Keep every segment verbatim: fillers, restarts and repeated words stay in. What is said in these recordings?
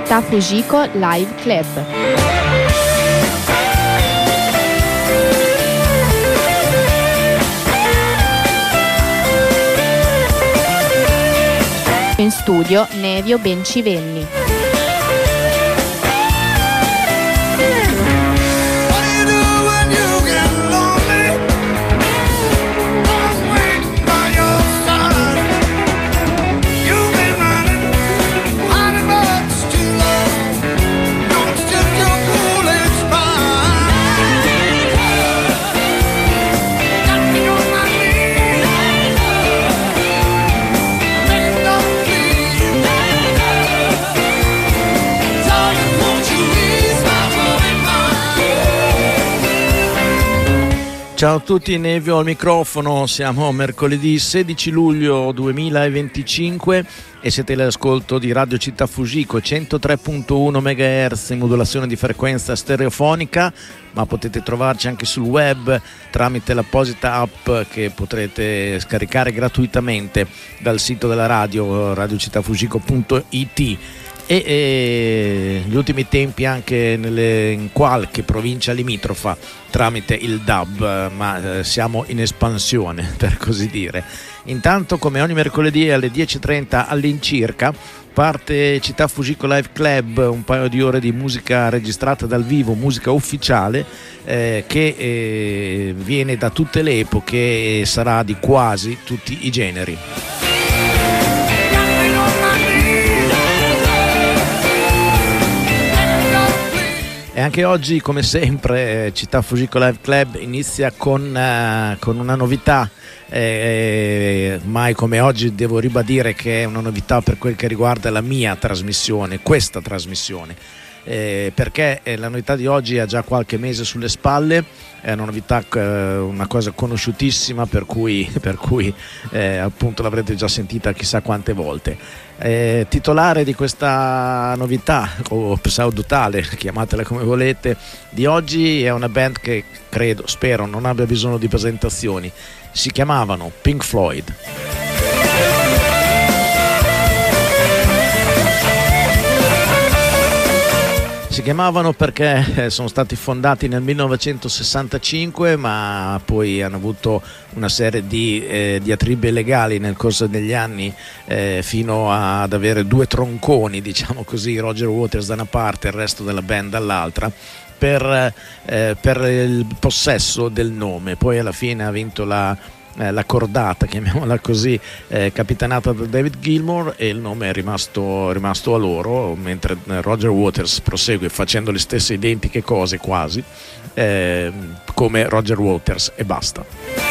Città Fujiko Live Club. In studio Nevio Bencivenni. Ciao a tutti, Nevio al microfono, siamo mercoledì sedici luglio duemilaventicinque e siete all'ascolto di Radio Città Fujiko, centotré virgola uno megahertz in modulazione di frequenza stereofonica, ma potete trovarci anche sul web tramite l'apposita app che potrete scaricare gratuitamente dal sito della radio, radiocittafujiko punto it. E, e gli ultimi tempi anche nelle, in qualche provincia limitrofa tramite il D A B, ma eh, siamo in espansione per così dire. Intanto, come ogni mercoledì alle dieci e trenta all'incirca, parte Città Fujiko Live Club, un paio di ore di musica registrata dal vivo, musica ufficiale eh, che eh, viene da tutte le epoche e sarà di quasi tutti i generi. E anche oggi, come sempre, Città Fujiko Live Club inizia con, uh, con una novità, eh, mai come oggi devo ribadire che è una novità per quel che riguarda la mia trasmissione, questa trasmissione, eh, perché la novità di oggi ha già qualche mese sulle spalle, è una novità, eh, una cosa conosciutissima, per cui, per cui eh, appunto l'avrete già sentita chissà quante volte. Eh, titolare di questa novità, o pseudotale, chiamatela come volete, di oggi è una band che credo, spero, non abbia bisogno di presentazioni. Si chiamavano Pink Floyd. Si chiamavano perché sono stati fondati nel millenovecentosessantacinque, ma poi hanno avuto una serie di eh, diatribe legali nel corso degli anni, eh, fino ad avere due tronconi, diciamo così, Roger Waters da una parte e il resto della band dall'altra, per, eh, per il possesso del nome. Poi alla fine ha vinto la Eh, la cordata, chiamiamola così, eh, capitanata da David Gilmour, e il nome è rimasto, rimasto a loro, mentre Roger Waters prosegue facendo le stesse identiche cose quasi, eh, come Roger Waters, e basta.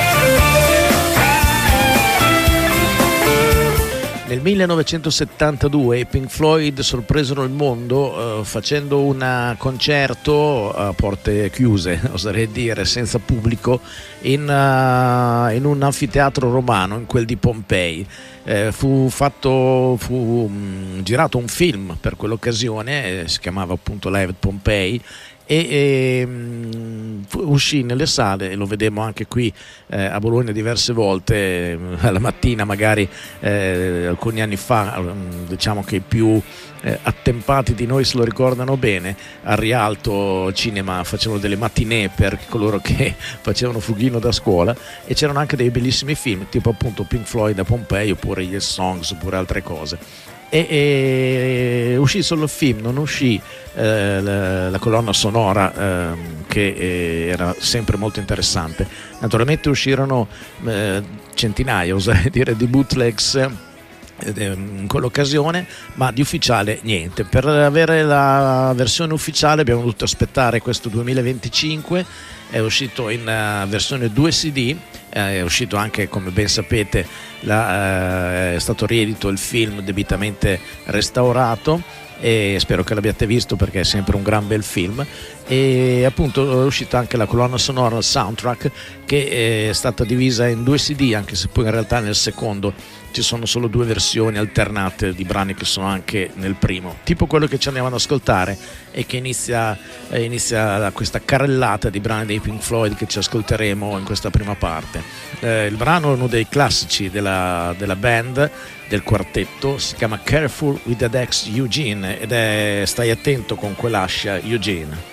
Nel millenovecentosettantadue i Pink Floyd sorpresero il mondo eh, facendo un concerto a porte chiuse, oserei dire, senza pubblico, in, uh, in un anfiteatro romano, in quel di Pompei. Eh, fu fatto, fu mh, girato un film per quell'occasione, eh, si chiamava appunto Live at Pompei, e, e mh, uscì nelle sale, e lo vedemmo anche qui eh, a Bologna diverse volte, eh, alla mattina magari, eh, alcuni anni fa, diciamo che i più eh, attempati di noi se lo ricordano bene. Al Rialto Cinema facevano delle matinee per coloro che facevano fughino da scuola, e c'erano anche dei bellissimi film, tipo appunto Pink Floyd a Pompei, oppure gli Songs, oppure altre cose. E, e uscì solo il film, non uscì eh, la, la colonna sonora, eh, che eh, era sempre molto interessante. Naturalmente uscirono eh, centinaia, oserei dire, di bootlegs eh, in quell'occasione, ma di ufficiale niente. Per avere la versione ufficiale abbiamo dovuto aspettare questo duemilaventicinque. È uscito in uh, versione due C D, eh, è uscito anche, come ben sapete, la, uh, è stato riedito il film debitamente restaurato, e spero che l'abbiate visto perché è sempre un gran bel film. E appunto è uscita anche la colonna sonora, il soundtrack, che è stata divisa in due C D, anche se poi in realtà nel secondo ci sono solo due versioni alternate di brani che sono anche nel primo, tipo quello che ci andiamo ad ascoltare, e che inizia, eh, inizia questa carrellata di brani dei Pink Floyd che ci ascolteremo in questa prima parte. Eh, il brano è uno dei classici della, della band, del quartetto, si chiama Careful with the Dex Eugene ed è Stai attento con quell'ascia Eugene.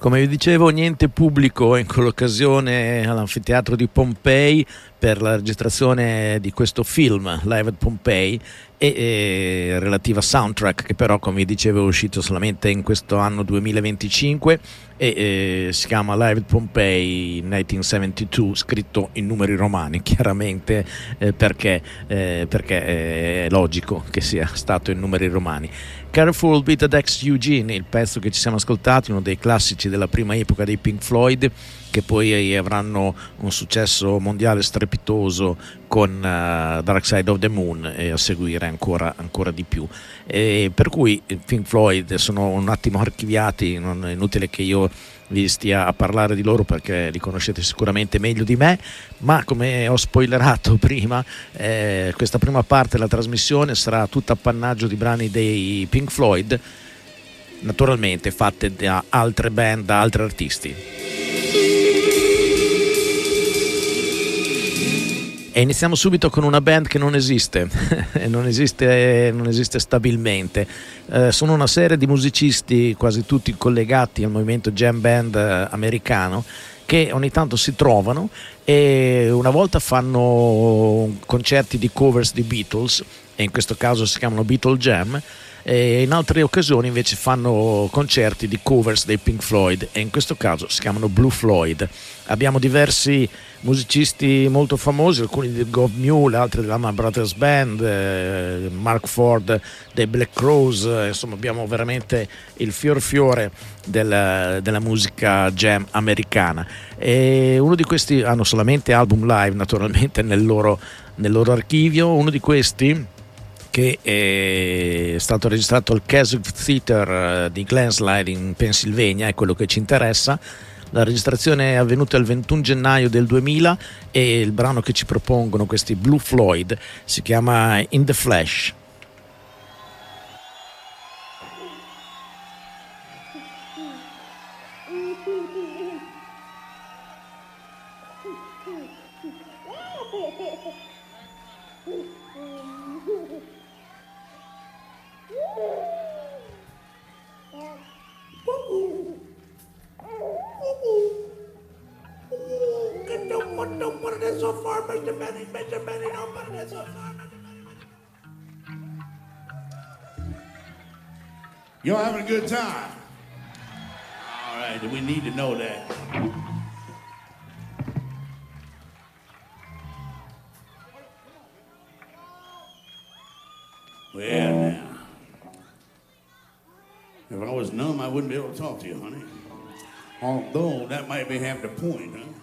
Come vi dicevo, niente pubblico in quell'occasione all'anfiteatro di Pompei per la registrazione di questo film Live at Pompei e, e relativa soundtrack, che però, come vi dicevo, è uscito solamente in questo anno duemilaventicinque e, e si chiama Live at Pompei millenovecentosettantadue, scritto in numeri romani chiaramente, eh, perché, eh, perché è logico che sia stato in numeri romani. Careful Beat at Ex Eugene, il pezzo che ci siamo ascoltati, uno dei classici della prima epoca dei Pink Floyd, che poi avranno un successo mondiale strepitoso con uh, Dark Side of the Moon e a seguire ancora, ancora di più. E per cui i Pink Floyd sono un attimo archiviati, non è inutile che io vi stia a parlare di loro perché li conoscete sicuramente meglio di me, ma come ho spoilerato prima, eh, questa prima parte della trasmissione sarà tutta appannaggio di brani dei Pink Floyd, naturalmente fatte da altre band, da altri artisti. E iniziamo subito con una band che non esiste, non esiste, non esiste stabilmente. Eh, sono una serie di musicisti, quasi tutti collegati al movimento jam band eh, americano, che ogni tanto si trovano e una volta fanno concerti di covers di Beatles, e in questo caso si chiamano Beatle Jam, e in altre occasioni invece fanno concerti di covers dei Pink Floyd, e in questo caso si chiamano Blue Floyd. Abbiamo diversi musicisti molto famosi, alcuni del Gov Mule, altri della Allman Brothers Band, eh, Mark Ford dei Black Crowes, eh, insomma abbiamo veramente il fior fiore della, della musica jam americana. E uno di questi hanno solamente album live naturalmente nel loro, nel loro archivio. Uno di questi, che è stato registrato al Keswick Theatre di Glenslide in Pennsylvania, è quello che ci interessa. La registrazione è avvenuta il ventuno gennaio del duemila e il brano che ci propongono questi Blue Floyd si chiama In the Flesh. Y'all having a good time? All right, we need to know that. Well, now, if I was numb, I wouldn't be able to talk to you, honey. Although, that might be half the point, huh?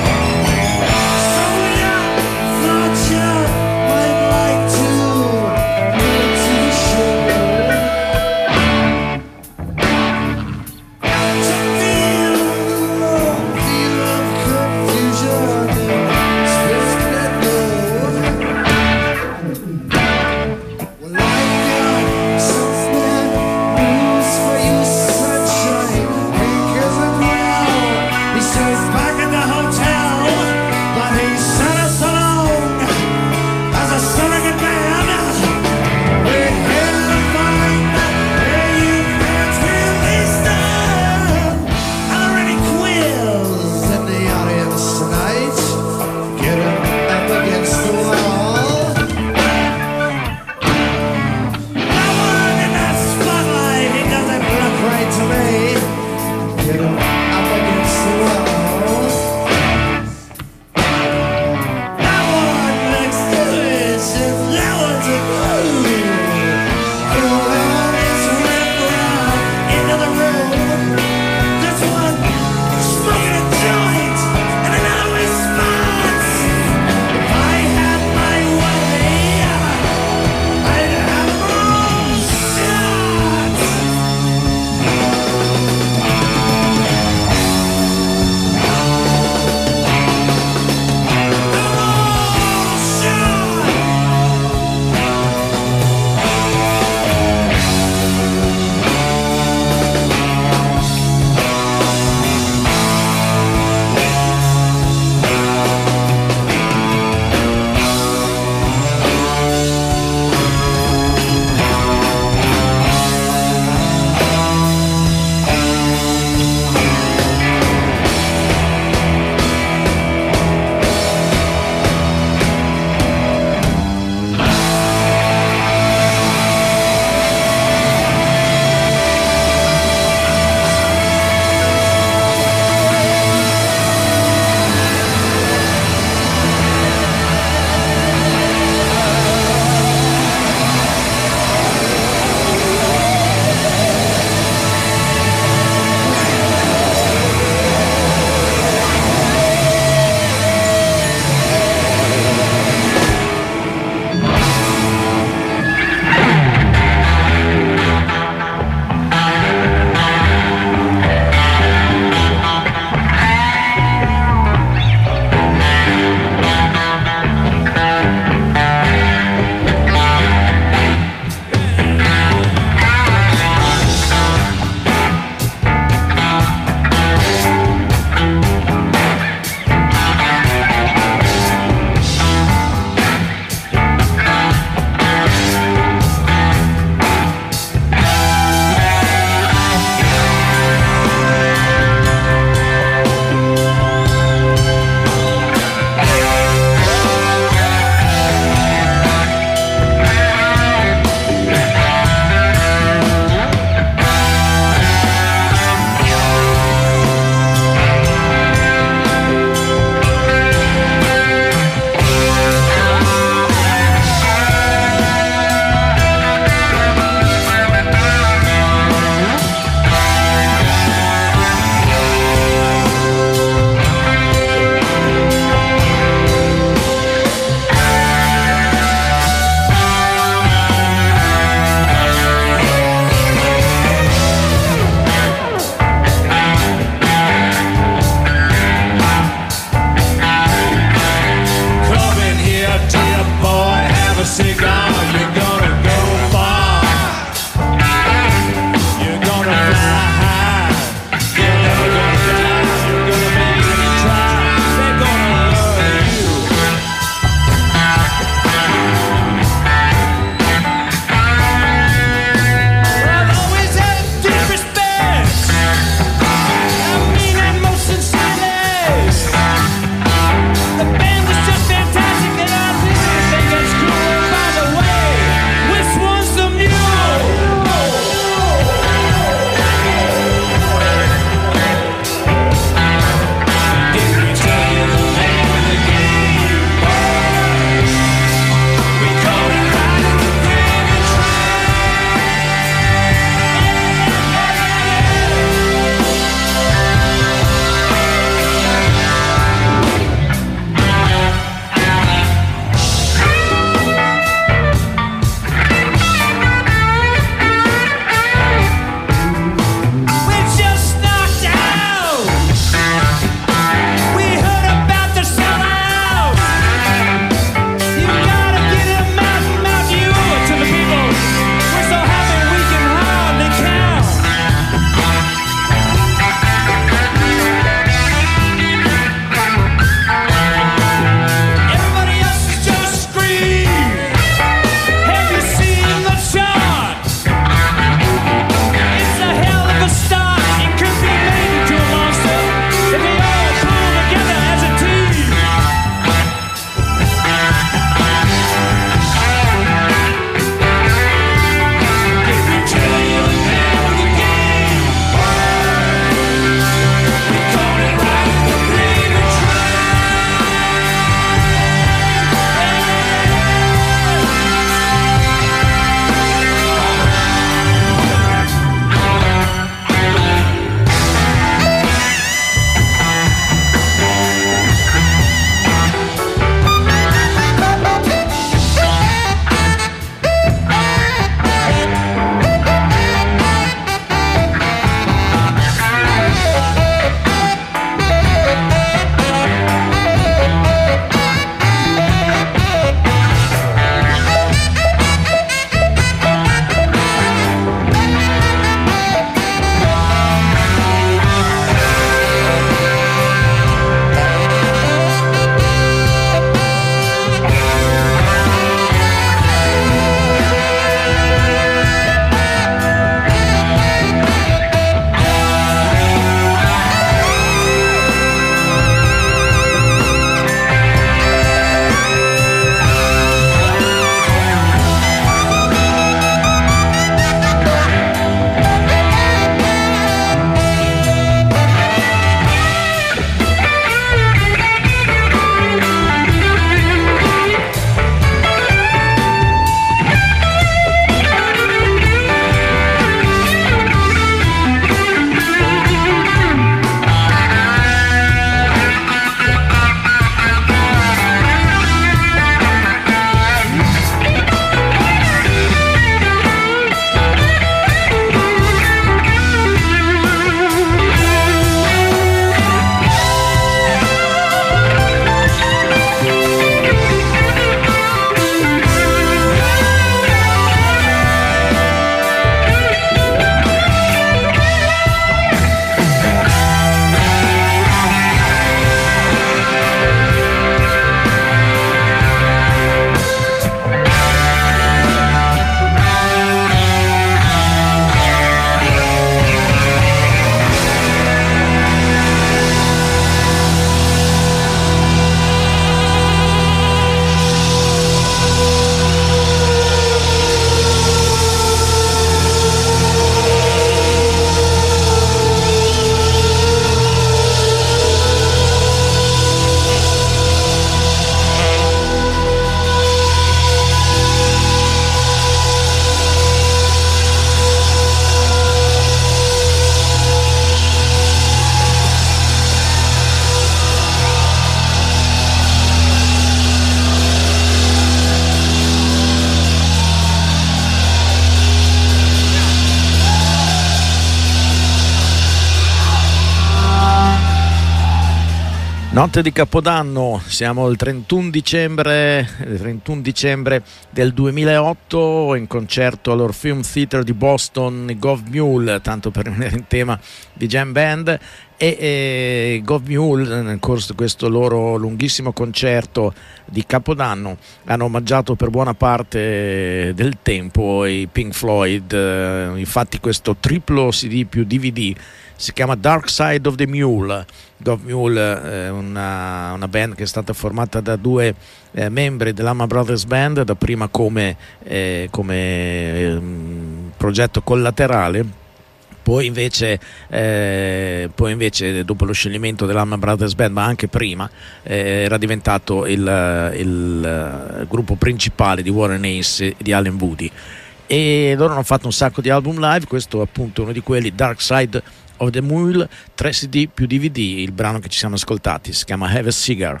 Notte di Capodanno, siamo il trentuno dicembre, trentuno dicembre del duemilaotto, in concerto all'Orpheum Theatre di Boston, i Gov Mule, tanto per rimanere in tema di jam band, e, e Gov Mule nel corso di questo loro lunghissimo concerto di Capodanno hanno omaggiato per buona parte del tempo i Pink Floyd. Infatti questo triplo C D più D V D si chiama Dark Side of the Mule. Gov Mule è una, una band che è stata formata da due eh, membri dell'Allman Brothers Band, da prima come, eh, come eh, progetto collaterale, poi invece, eh, poi invece dopo lo scioglimento dell'Allman Brothers Band, ma anche prima, eh, era diventato il, il, il gruppo principale di Warren Ace e di Allen Woody, e loro hanno fatto un sacco di album live. Questo appunto è uno di quelli, Dark Side of the Mule, tre C D più D V D. Il brano che ci siamo ascoltati si chiama Have a Cigar.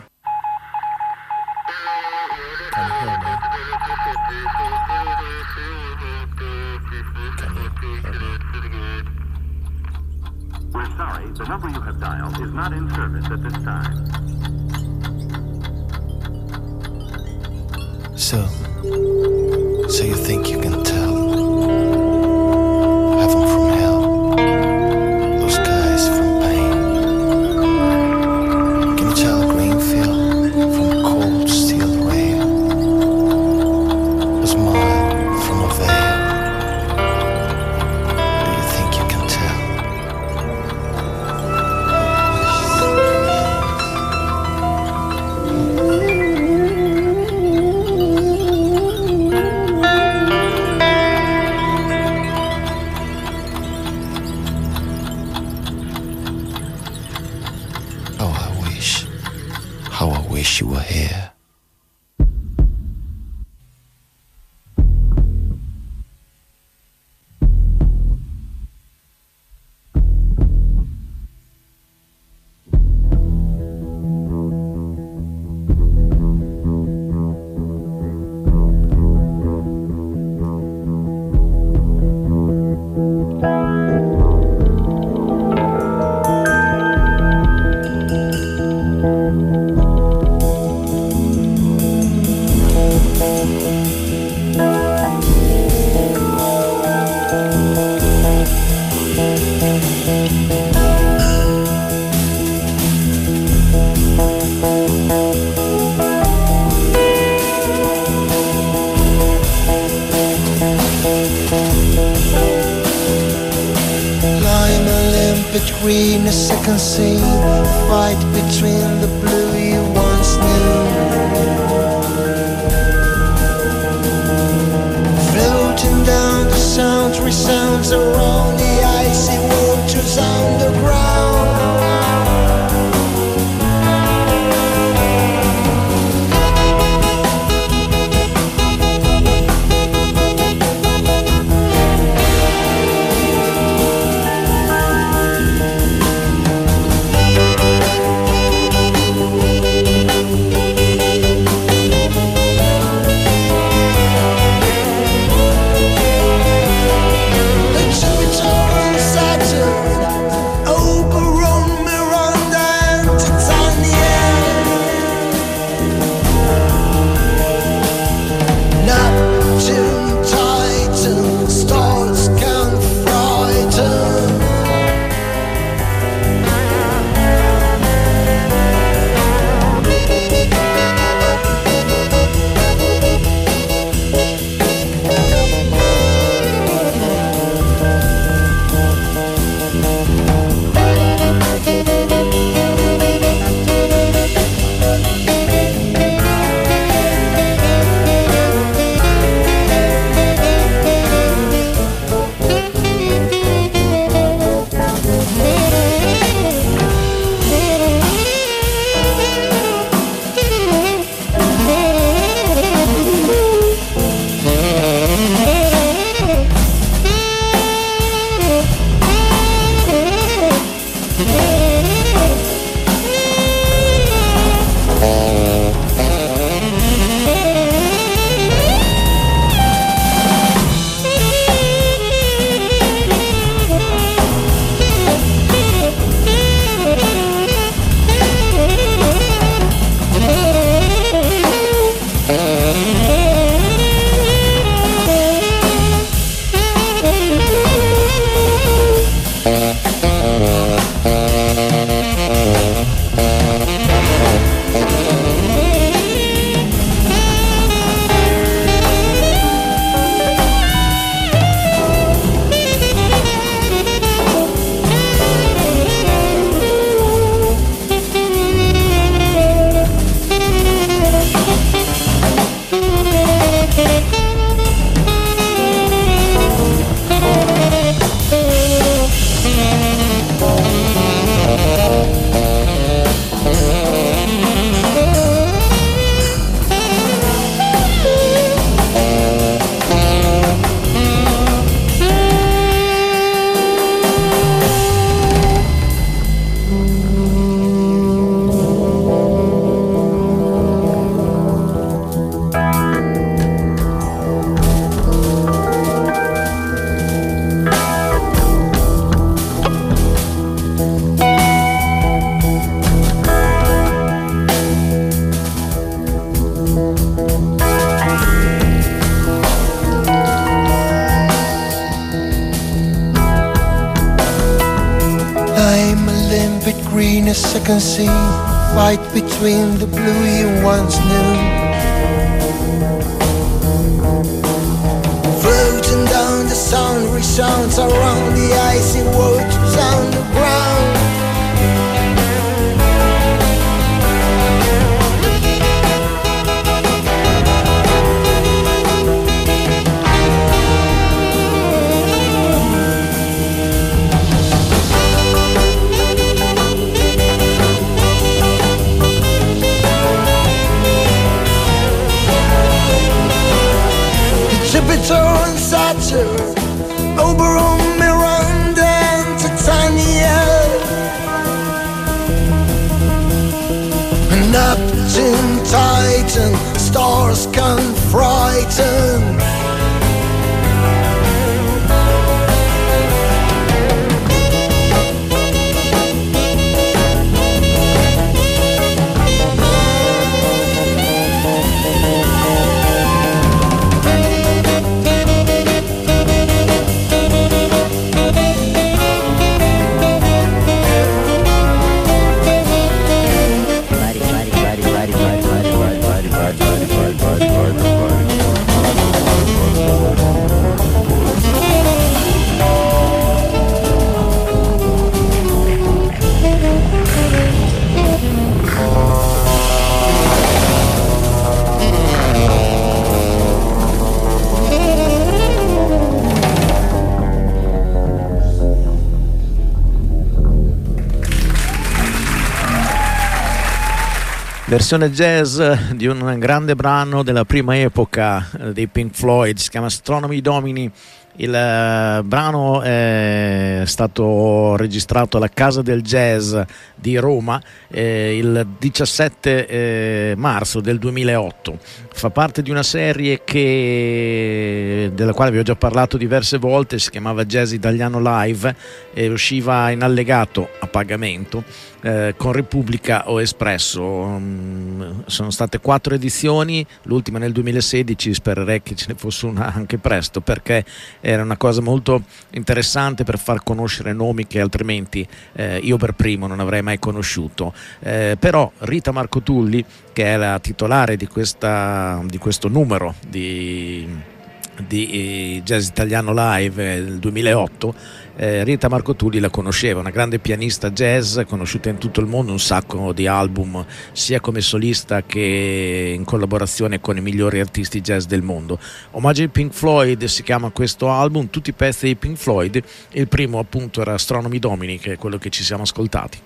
Can you hear me? Can you hear me? We're sorry, the number you have dialed is not in service at this time. So, so you think you can tell heaven from hell, those guys from pain? Can you tell a green field from a cold steel rail, a smile from a veil? Do you think you can tell? Oh, I wish, how I wish you were here. Lime, limpid green, a second scene, fight between the blue you once knew. Floating down, the sound resounds around the icy waters underground. The Jupiter and Saturn green, a second sea, fight between the blue you once knew. Floating down the sound resounds around the icy waters underground. Jupiter and Saturn, Oberon, Miranda and Titania, Neptune, Titan, stars can frighten. Versione jazz di un grande brano della prima epoca dei Pink Floyd, si chiama Astronomy Domini. Il uh, brano è stato registrato alla Casa del Jazz di Roma eh, il diciassette eh, marzo del duemilaotto. Fa parte di una serie che, della quale vi ho già parlato diverse volte, si chiamava Jazz Italiano Live e usciva in allegato a pagamento eh, con Repubblica o Espresso. Um, sono state quattro edizioni, l'ultima nel duemilasedici, spererei che ce ne fosse una anche presto, perché era una cosa molto interessante per far conoscere nomi che altrimenti eh, io per primo non avrei mai conosciuto. Eh, però Rita Marcotulli, che è la titolare di, questa, di questo numero di, di Jazz Italiano Live del duemilaotto, eh, Rita Marcotulli la conosceva, una grande pianista jazz conosciuta in tutto il mondo, un sacco di album sia come solista che in collaborazione con i migliori artisti jazz del mondo. Omaggio ai Pink Floyd si chiama questo album, tutti i pezzi dei Pink Floyd. Il primo appunto era Astronomy Domini, che è quello che ci siamo ascoltati.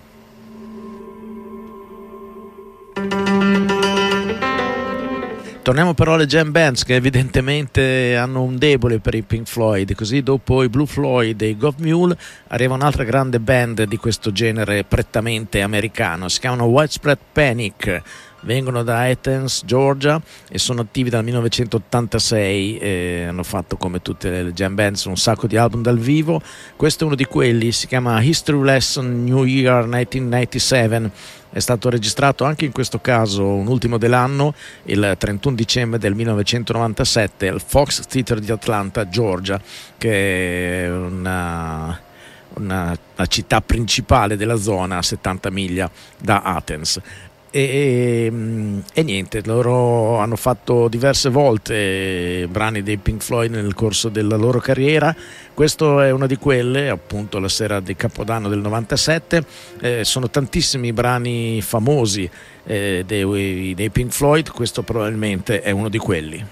Torniamo però alle jam bands, che evidentemente hanno un debole per i Pink Floyd. Così dopo i Blue Floyd e i Gov Mule arriva un'altra grande band di questo genere prettamente americano, si chiamano Widespread Panic. Vengono da Athens, Georgia, e sono attivi dal millenovecentottantasei e hanno fatto, come tutte le jam bands, un sacco di album dal vivo. Questo è uno di quelli, si chiama History Lesson New Year millenovecentonovantasette. È stato registrato anche in questo caso, un ultimo dell'anno, il trentuno dicembre del millenovecentonovantasette al Fox Theater di Atlanta, Georgia, che è una, una, una città principale della zona a settanta miglia da Athens. E, e, e niente, loro hanno fatto diverse volte brani dei Pink Floyd nel corso della loro carriera. Questo è una di quelle, appunto la sera di Capodanno del novantasette. Eh, sono tantissimi brani famosi eh, dei, dei Pink Floyd, questo probabilmente è uno di quelli.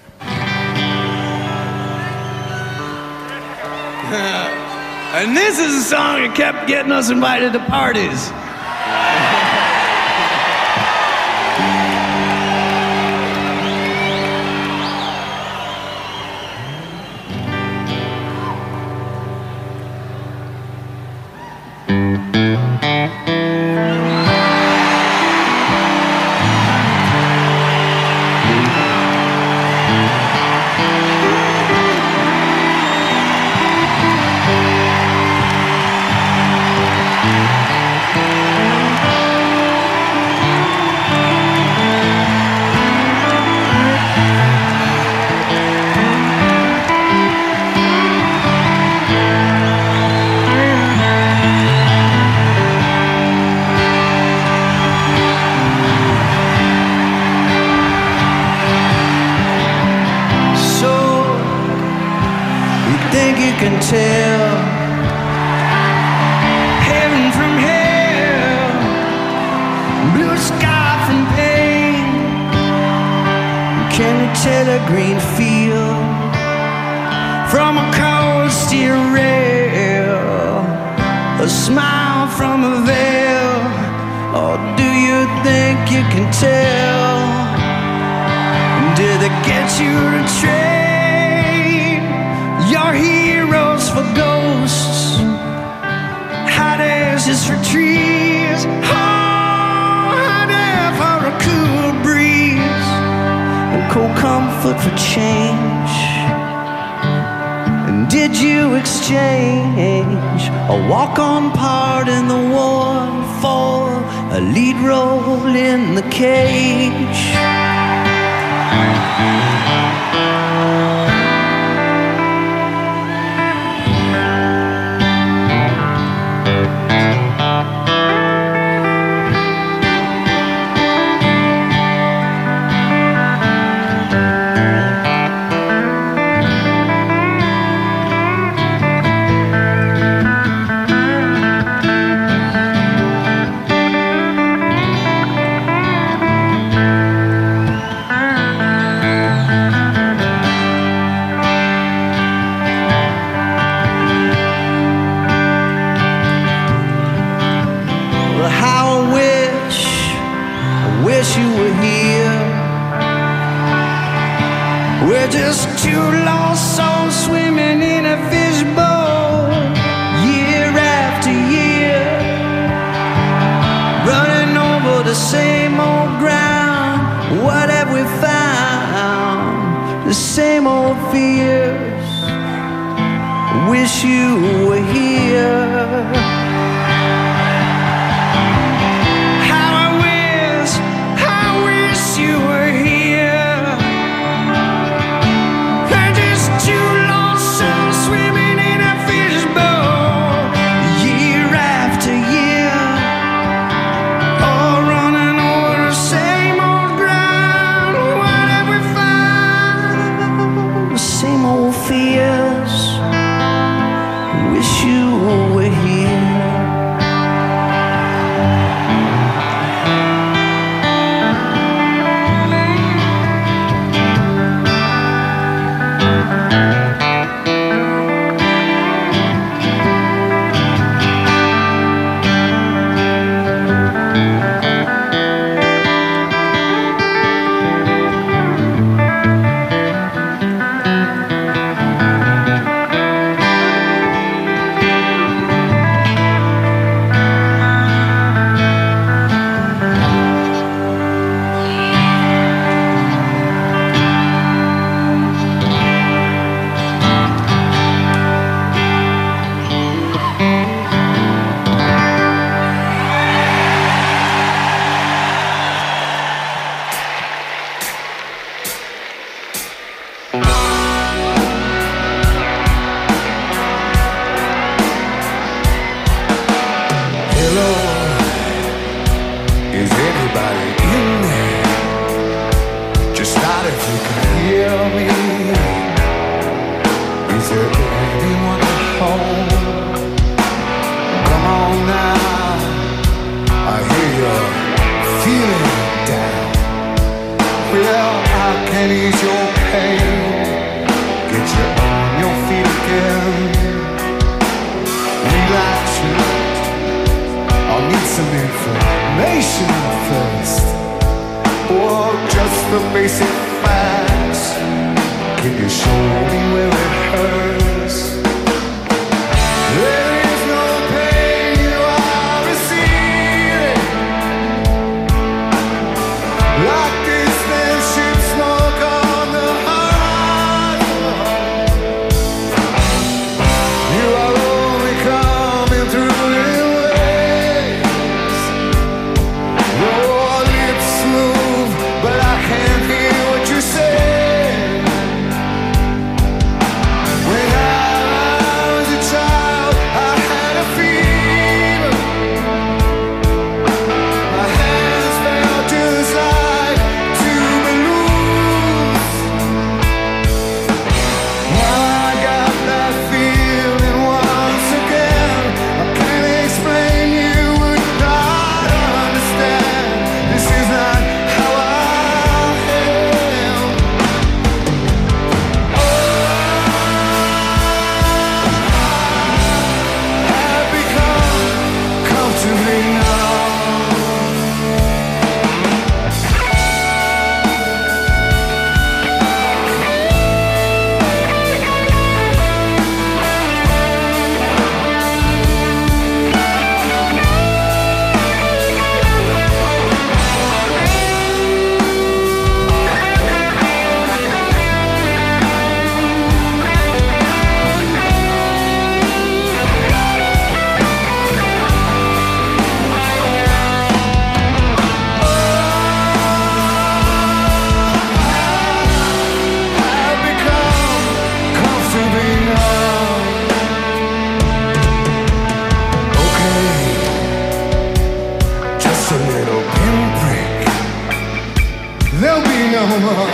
And this is a song that kept getting us invited to parties. think you can tell heaven from hell, blue sky from pain? Can you tell a green field from a cold steel rail, a smile from a veil? Or do you think you can tell? Did they get you to trade your heroes for ghosts, hot ashes for trees, oh, hot air for a cool breeze, and cold comfort for change? And did you exchange a walk-on part in the war for a lead role in the cage? You were here. We're just two lost souls swimming in a fishbowl, year after year, running over the same old ground. What have we found? The same old fears. Wish you were here. You were here. We're just two lost souls swimming in a fishbowl, year after year, all running over the same old ground. What have we found? The same old fears. Wish you were here. But I can't hear what you say. them up.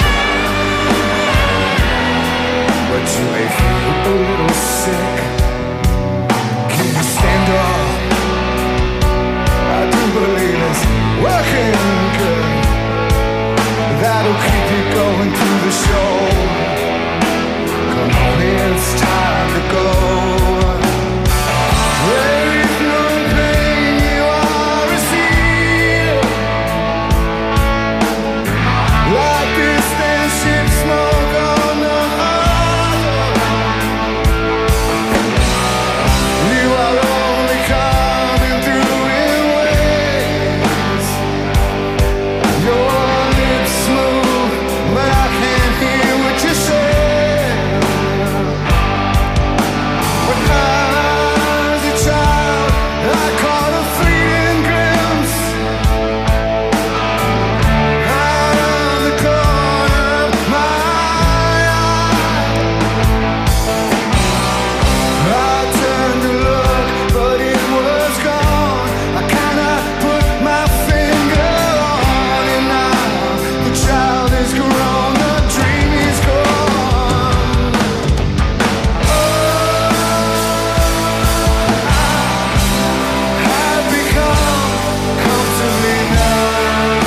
But you may feel a little sick. Can you stand up? I do believe it's working good. That'll keep you going through the show. Come on, it's time to go. There is no pain you are receiving. Like this spaceship smoke on the harbor. You are only coming through in waves. Your lips smooth, but I can't hear what you say. When I was a child, I caught a fleeting glimpse out of the corner of my eye. I turned to look, but it was gone. I kinda put my finger on it now. The child is grown, the dream is gone. I've become comfortably numb.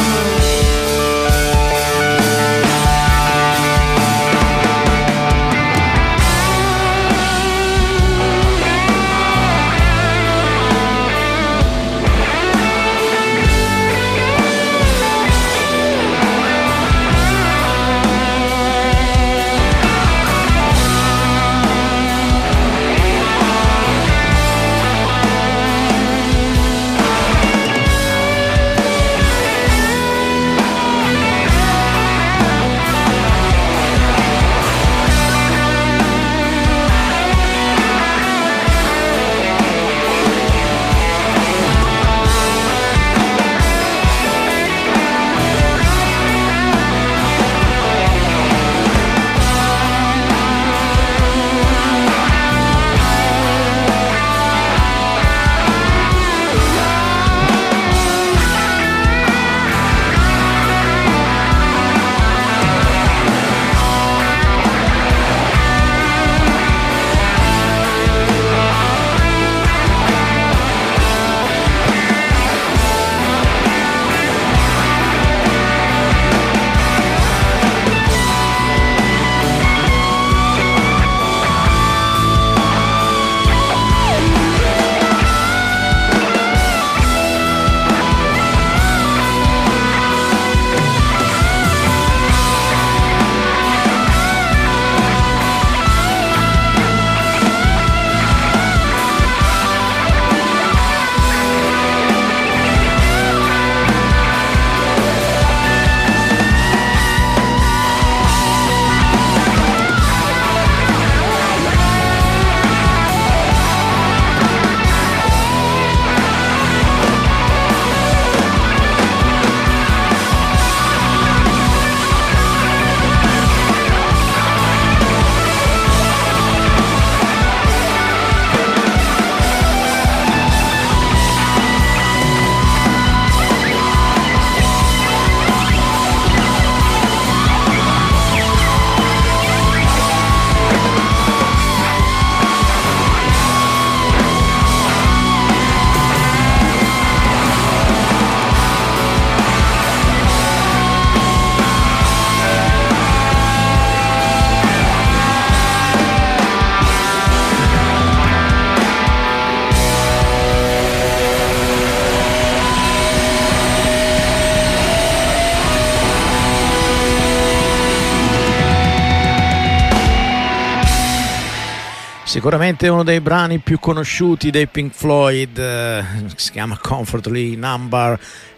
Sicuramente uno dei brani più conosciuti dei Pink Floyd, eh, si chiama Comfortably Numb,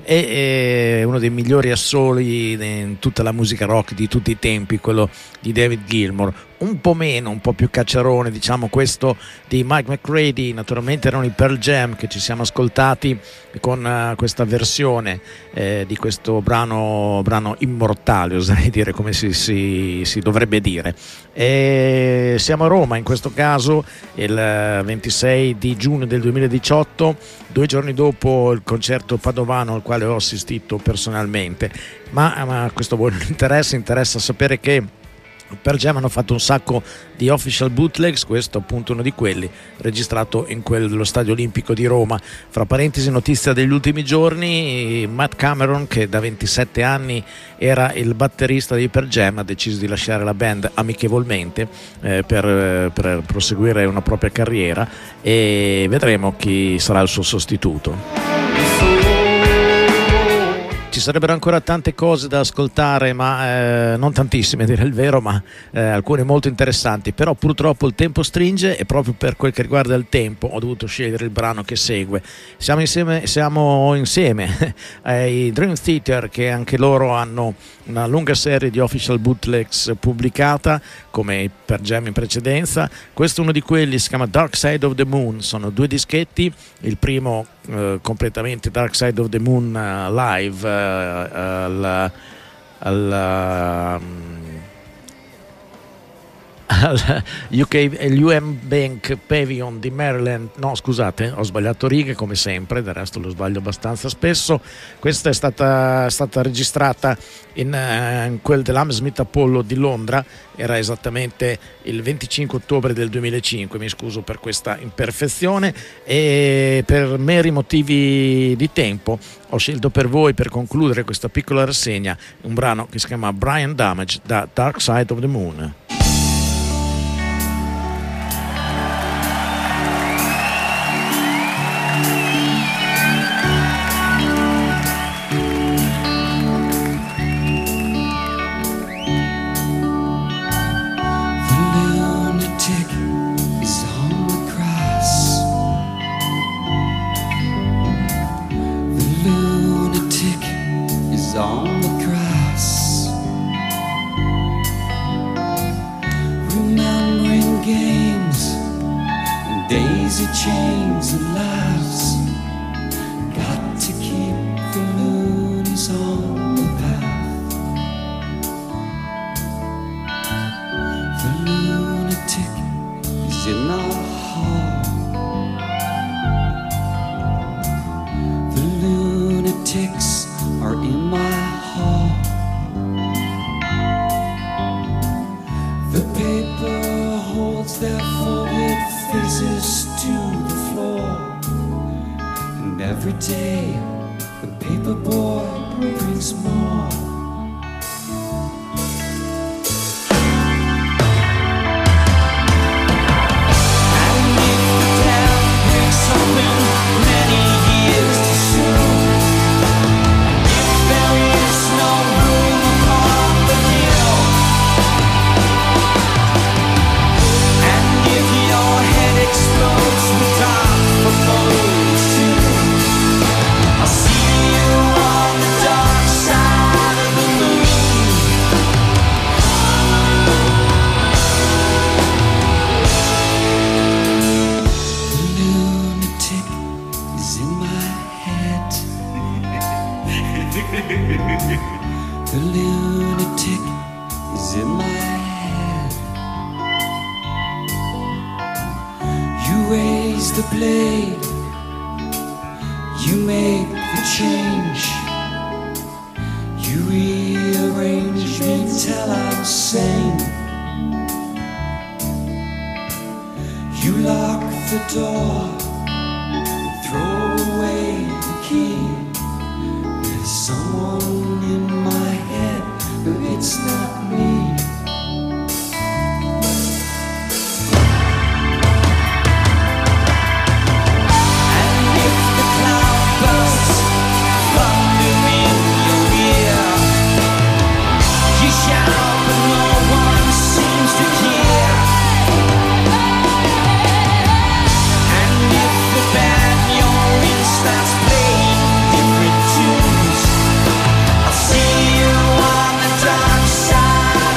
è, è uno dei migliori assoli in tutta la musica rock di tutti i tempi, quello di David Gilmour. un po' meno, un po' più cacciarone, diciamo, questo di Mike McCready. Naturalmente erano i Pearl Jam che ci siamo ascoltati con uh, questa versione eh, di questo brano, brano immortale, oserei dire, come si, si, si dovrebbe dire. E siamo a Roma in questo caso il ventisei di giugno del duemiladiciotto, due giorni dopo il concerto padovano al quale ho assistito personalmente, ma, ma questo voi non interessa, interessa sapere che Pearl Jam hanno fatto un sacco di official bootlegs, questo appunto uno di quelli registrato in quello stadio olimpico di Roma. Fra parentesi, notizia degli ultimi giorni: Matt Cameron, che da ventisette anni era il batterista di Pearl Jam, ha deciso di lasciare la band amichevolmente eh, per, per proseguire una propria carriera, e vedremo chi sarà il suo sostituto. Ci sarebbero ancora tante cose da ascoltare, ma eh, non tantissime a dire il vero, ma eh, alcune molto interessanti. Però purtroppo il tempo stringe, e proprio per quel che riguarda il tempo ho dovuto scegliere il brano che segue. Siamo insieme, siamo insieme ai Dream Theater, che anche loro hanno una lunga serie di official bootlegs pubblicata, come per Jam in precedenza. Questo è uno di quelli, si chiama Dark Side of the Moon. Sono due dischetti, il primo eh, completamente Dark Side of the Moon uh, live uh, al, al, um, al U K, l'U M Bank Pavilion di Maryland. No, scusate, ho sbagliato righe come sempre, del resto lo sbaglio abbastanza spesso. Questa è stata, stata registrata in, uh, in quel dell'Hammersmith Apollo di Londra. Era esattamente il venticinque ottobre del duemilacinque, mi scuso per questa imperfezione, e per meri motivi di tempo ho scelto per voi, per concludere questa piccola rassegna, un brano che si chiama Brain Damage da Dark Side of the Moon. On the grass, remembering games and daisy chains and laughs. Got to keep the loonies on the path. The lunatic is in our hall. The lunatics are in my hall. The paper holds their folded faces to the floor, and every day the paper boy brings more. And if the town brings something many years too soon, there is no room upon the hill, and if your head explodes with dark purple soon, I'll see you on the dark side of the moon. The lunatic is in my head. The lunatic is in my head. You raise the blade, you make the change, you rearrange me till I'm sane. You lock the door, throw away the key. There's someone in my head, but it's not me. And if the cloud bursts, thunder in your ear, you shout but no one seems to hear. And if the band you're in starts playing different tunes, I'll see you on the dark side.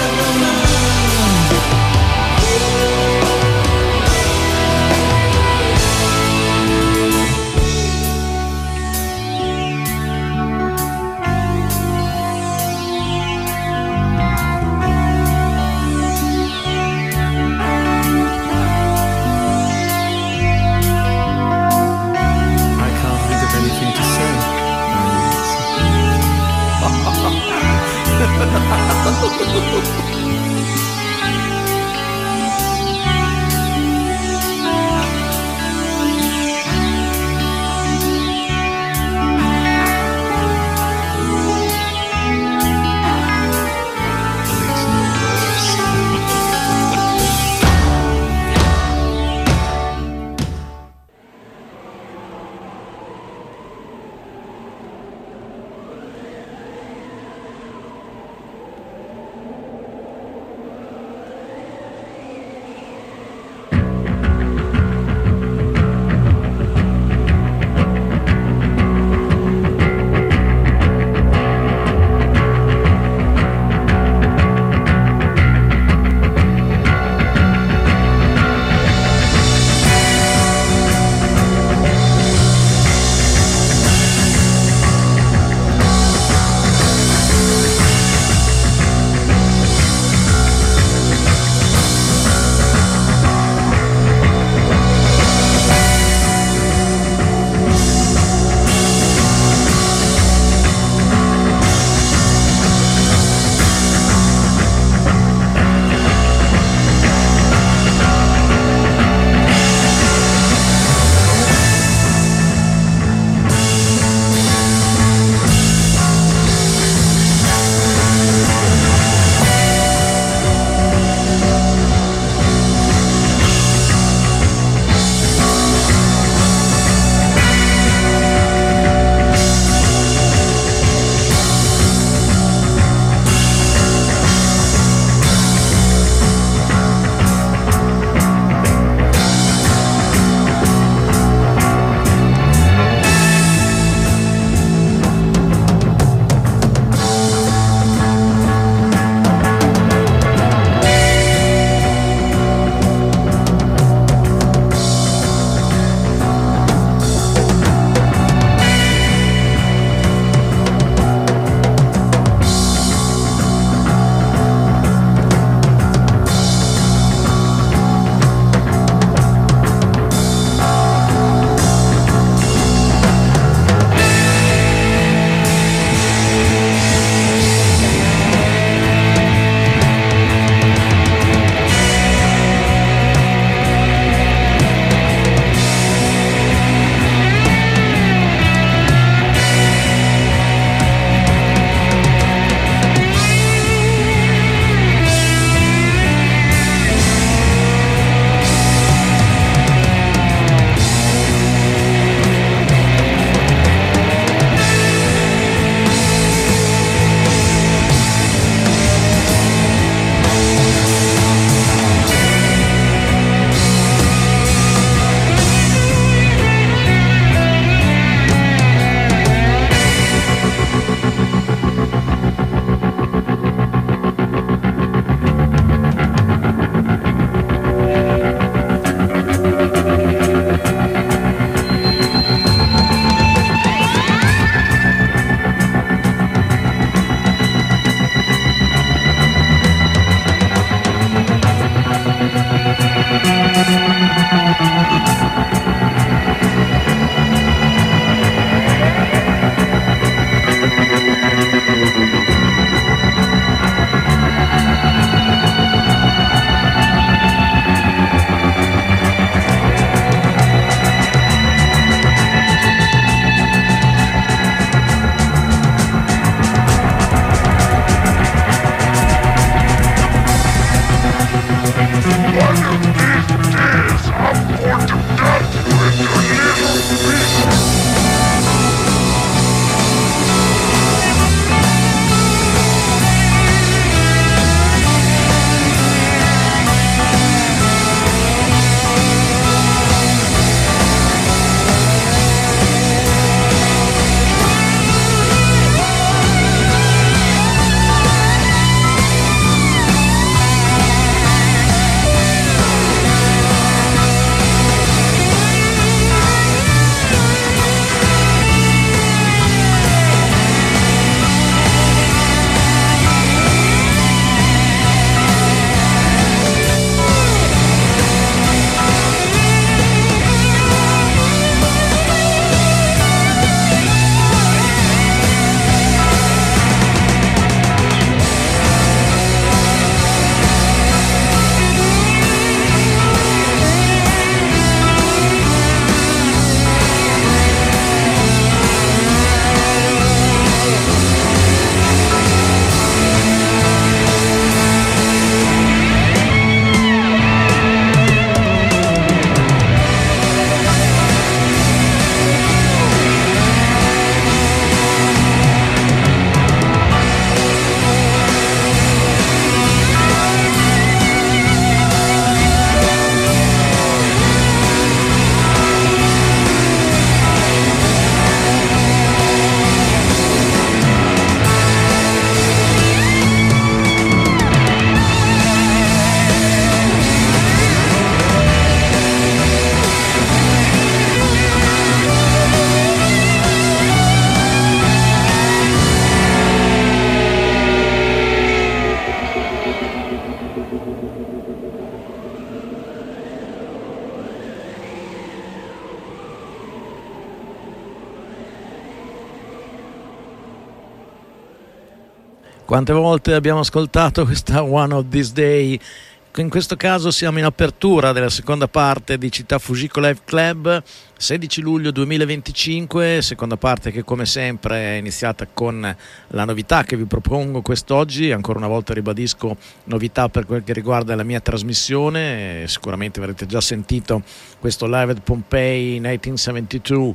Quante volte abbiamo ascoltato questa One of These Day? In questo caso siamo in apertura della seconda parte di Città Fujiko Live Club, sedici luglio duemilaventicinque, seconda parte che come sempre è iniziata con la novità che vi propongo quest'oggi. Ancora una volta ribadisco novità per quel che riguarda la mia trasmissione. Sicuramente avrete già sentito questo Live at Pompeii millenovecentosettantadue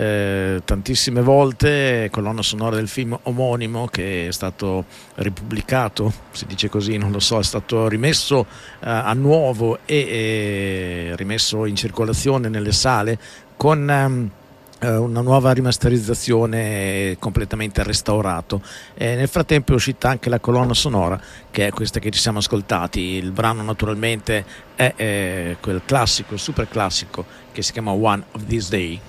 eh, tantissime volte, colonna sonora del film omonimo che è stato ripubblicato, si dice così, non lo so, è stato rimesso eh, a nuovo e eh, rimesso in circolazione nelle sale con um, una nuova rimasterizzazione completamente restaurato. E nel frattempo è uscita anche la colonna sonora, che è questa che ci siamo ascoltati. Il brano naturalmente è, è quel classico, il super classico che si chiama One of These Day.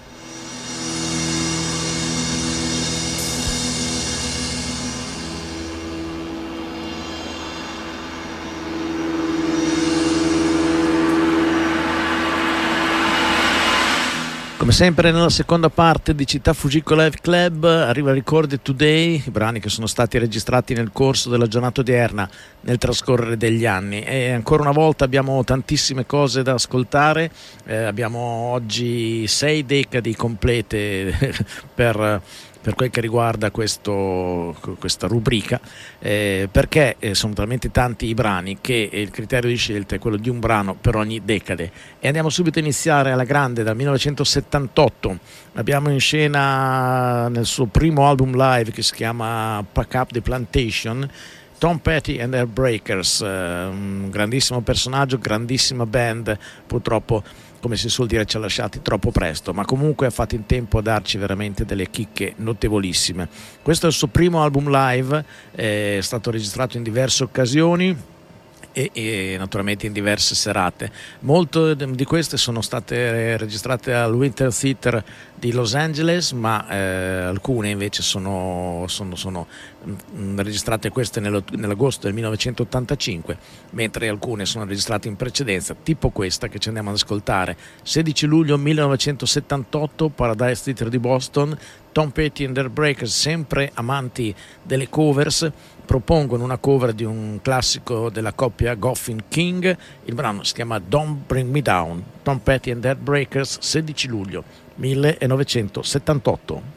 Come sempre nella seconda parte di Città Fujiko Live Club arriva Recorded Today, i brani che sono stati registrati nel corso della giornata odierna, nel trascorrere degli anni, e ancora una volta abbiamo tantissime cose da ascoltare. Eh, abbiamo oggi sei decadi complete per... per quel che riguarda questo, questa rubrica, eh, perché eh, sono talmente tanti i brani che il criterio di scelta è quello di un brano per ogni decade. E andiamo subito a iniziare alla grande, dal millenovecentosettantotto. Abbiamo in scena nel suo primo album live, che si chiama Pack Up the Plantation, Tom Petty and the Breakers, eh, un grandissimo personaggio, grandissima band. Purtroppo, come si suol dire, ci ha lasciati troppo presto, ma comunque ha fatto in tempo a darci veramente delle chicche notevolissime. Questo è il suo primo album live, è stato registrato in diverse occasioni e, e naturalmente in diverse serate. Molte di queste sono state registrate al Winter Theatre di Los Angeles, ma eh, alcune invece sono, sono, sono mh, registrate queste nell'agosto del millenovecentottantacinque, mentre alcune sono registrate in precedenza, tipo questa che ci andiamo ad ascoltare. sedici luglio millenovecentosettantotto, Paradise Theatre di Boston. Tom Petty and the Heartbreakers, sempre amanti delle covers, propongono una cover di un classico della coppia Goffin King. Il brano si chiama Don't Bring Me Down. Tom Petty and the Heartbreakers, sedici luglio millenovecentosettantotto.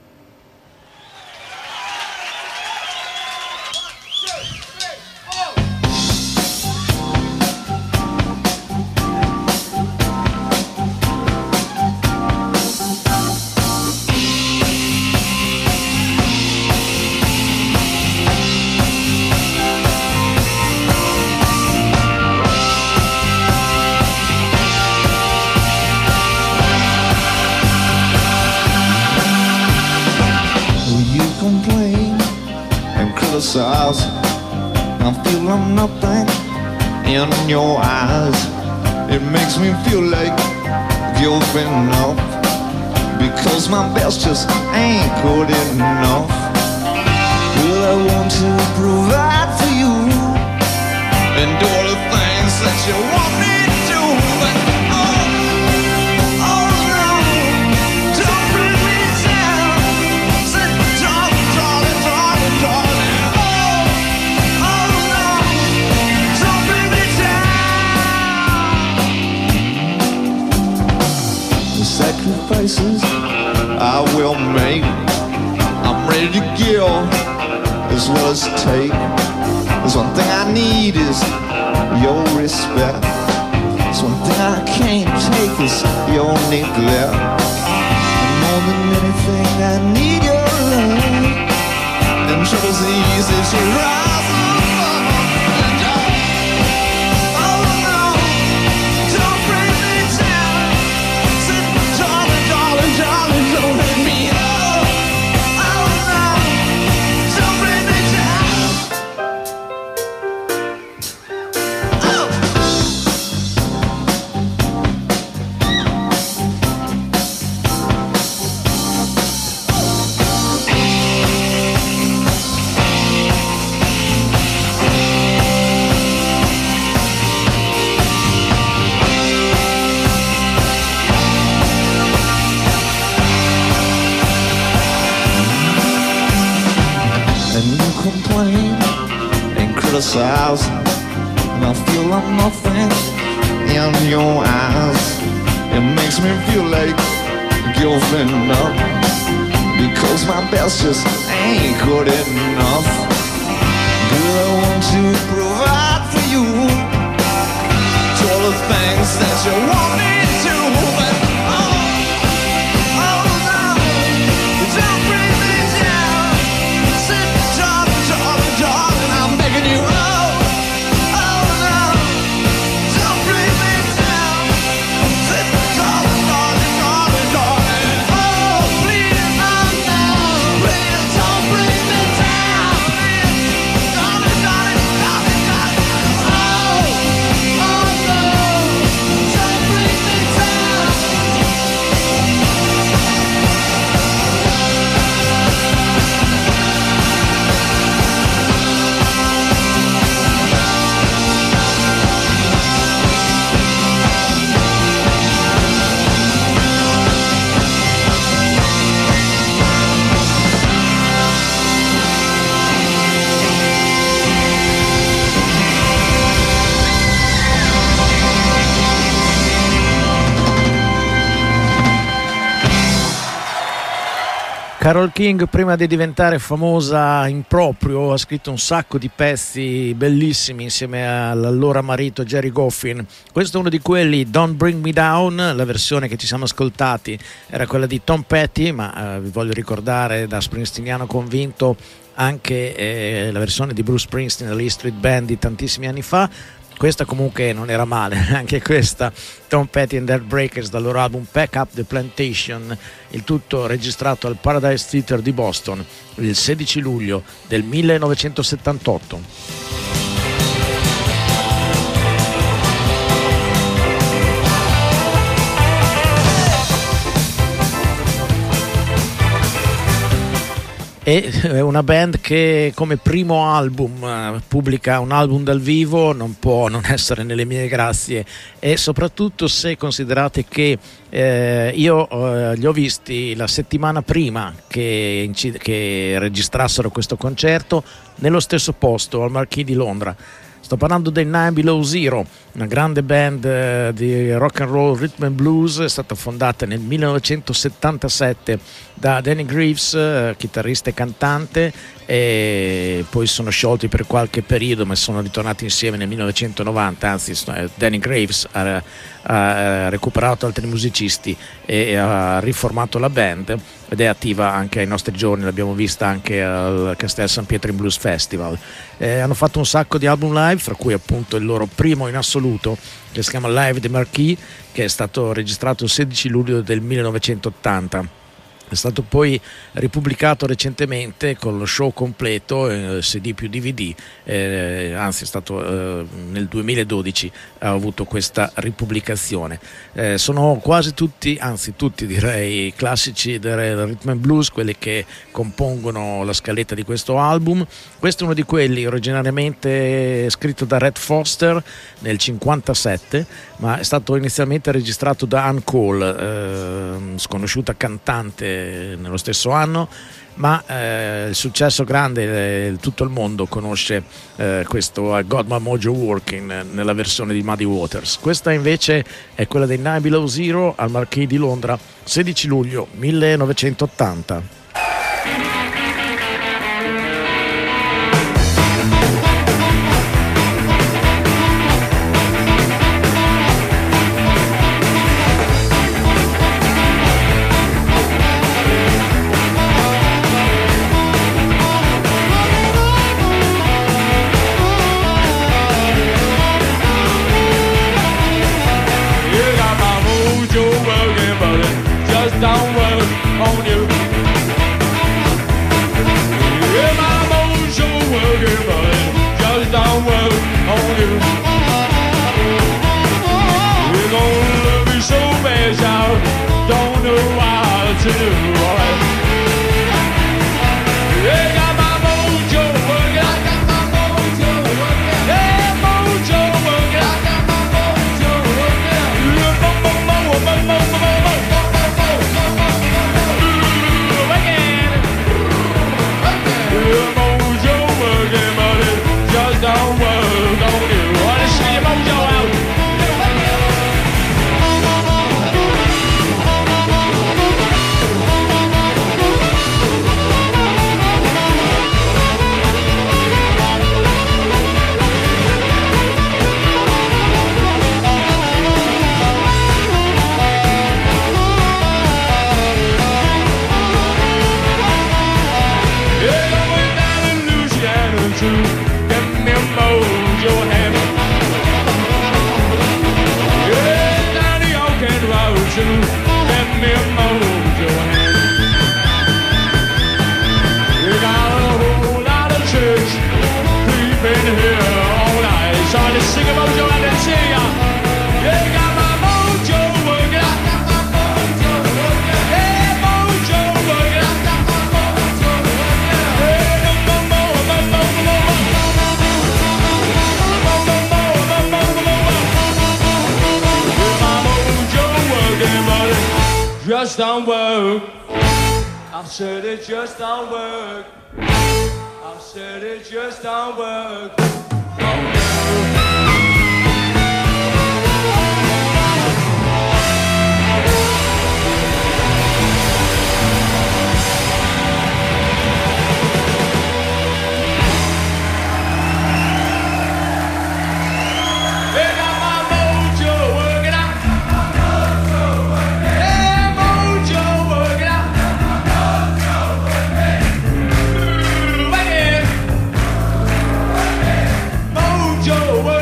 Criticize, I feel I'm nothing in your eyes. It makes me feel like giving up, because my best just ain't good enough. Well, I want to provide for you and do all the things that you want me to do, but oh, oh no, don't bring me down. Say, darling, darling, darling, darling. Sacrifices I will make. I'm ready to give as well as take. There's one thing I need is your respect. There's one thing I can't take is your neglect. More than anything I need your love, and trouble's easy to rise above. And oh, oh no, don't bring me down. Say, darling, darling, darling, don't let me go. Oh no, don't bring me down. Oh. And you complain and criticize, and I feel I'm nothing in your eyes. It makes me feel like giving up, because my best just ain't good enough. Girl, I want to provide for you to all the things that you want me to, but oh, oh no, don't bring me down. Say, darling, darling, darling, I'm begging you, oh, oh no, don't bring me down. Say, darling, darling, darling, darling, oh, please, oh no, please don't bring me down. Darling, darling, darling, darling, oh, oh no, don't bring me down. Carole King, prima di diventare famosa in proprio, ha scritto un sacco di pezzi bellissimi insieme all'allora marito Gerry Goffin. Questo è uno di quelli, Don't Bring Me Down. La versione che ci siamo ascoltati era quella di Tom Petty, ma eh, vi voglio ricordare, da springsteeniano convinto, anche eh, la versione di Bruce Springsteen della E Street Band di tantissimi anni fa. Questa comunque non era male, anche questa, Tom Petty and the Heartbreakers, dal loro album Pack Up the Plantation, il tutto registrato al Paradise Theatre di Boston il sedici luglio del millenovecentosettantotto. È una band che come primo album eh, pubblica un album dal vivo, non può non essere nelle mie grazie, e soprattutto se considerate che eh, io eh, li ho visti la settimana prima che, incid- che registrassero questo concerto nello stesso posto, al Marquis di Londra. Sto parlando dei Nine Below Zero, una grande band eh, di rock and roll, rhythm and blues, è stata fondata nel millenovecentosettantasette da Danny Greaves, eh, chitarrista e cantante, e poi sono sciolti per qualche periodo, ma sono ritornati insieme nel millenovecentonovanta, anzi Danny Greaves ha, ha recuperato altri musicisti e ha riformato la band ed è attiva anche ai nostri giorni, l'abbiamo vista anche al Castel San Pietro in Blues Festival. Eh, hanno fatto un sacco di album live, fra cui appunto il loro primo in assoluto che si chiama Live the Marquis, che è stato registrato il sedici luglio del millenovecentottanta. È stato poi ripubblicato recentemente con lo show completo, eh, C D più D V D, eh, anzi è stato eh, nel duemiladodici ha avuto questa ripubblicazione. Eh, sono quasi tutti, anzi tutti direi, classici del rhythm and blues, quelli che compongono la scaletta di questo album. Questo è uno di quelli originariamente scritto da Red Foster nel cinquantasette, ma è stato inizialmente registrato da Ann Cole, eh, sconosciuta cantante nello stesso anno, ma eh, il successo grande, eh, tutto il mondo conosce eh, questo I Got My Mojo Working nella versione di Muddy Waters. Questa invece è quella dei Nine Below Zero al Marquis di Londra, sedici luglio millenovecentottanta. Don't work on you. Yeah, my mojo working, but it just don't work on you. We're gonna love you so bad, y'all don't know what to do. Alright. Yeah, got my mojo working. I got my mojo working. Yeah, mojo working. I got my mojo working. Yeah, mo mo mo mo mo mo mo. Don't work on you. Wanna see your mojo out? Yeah, I went down to Louisiana too. Mojo hand. Yeah, down the York and road too. Get me a mojo hand. We got a whole lot of chicks creeping here all night, trying to sing a mojo and then see ya. Yeah, got my mojo working. I got my mojo working. Yeah, mojo working. I got my mojo working. Yeah, mo mo mo mo mo mo. Just don't work. I said it just don't work. I said it just don't work. Mojo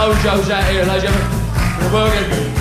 mojo's out here, ladies and gentlemen. We're working.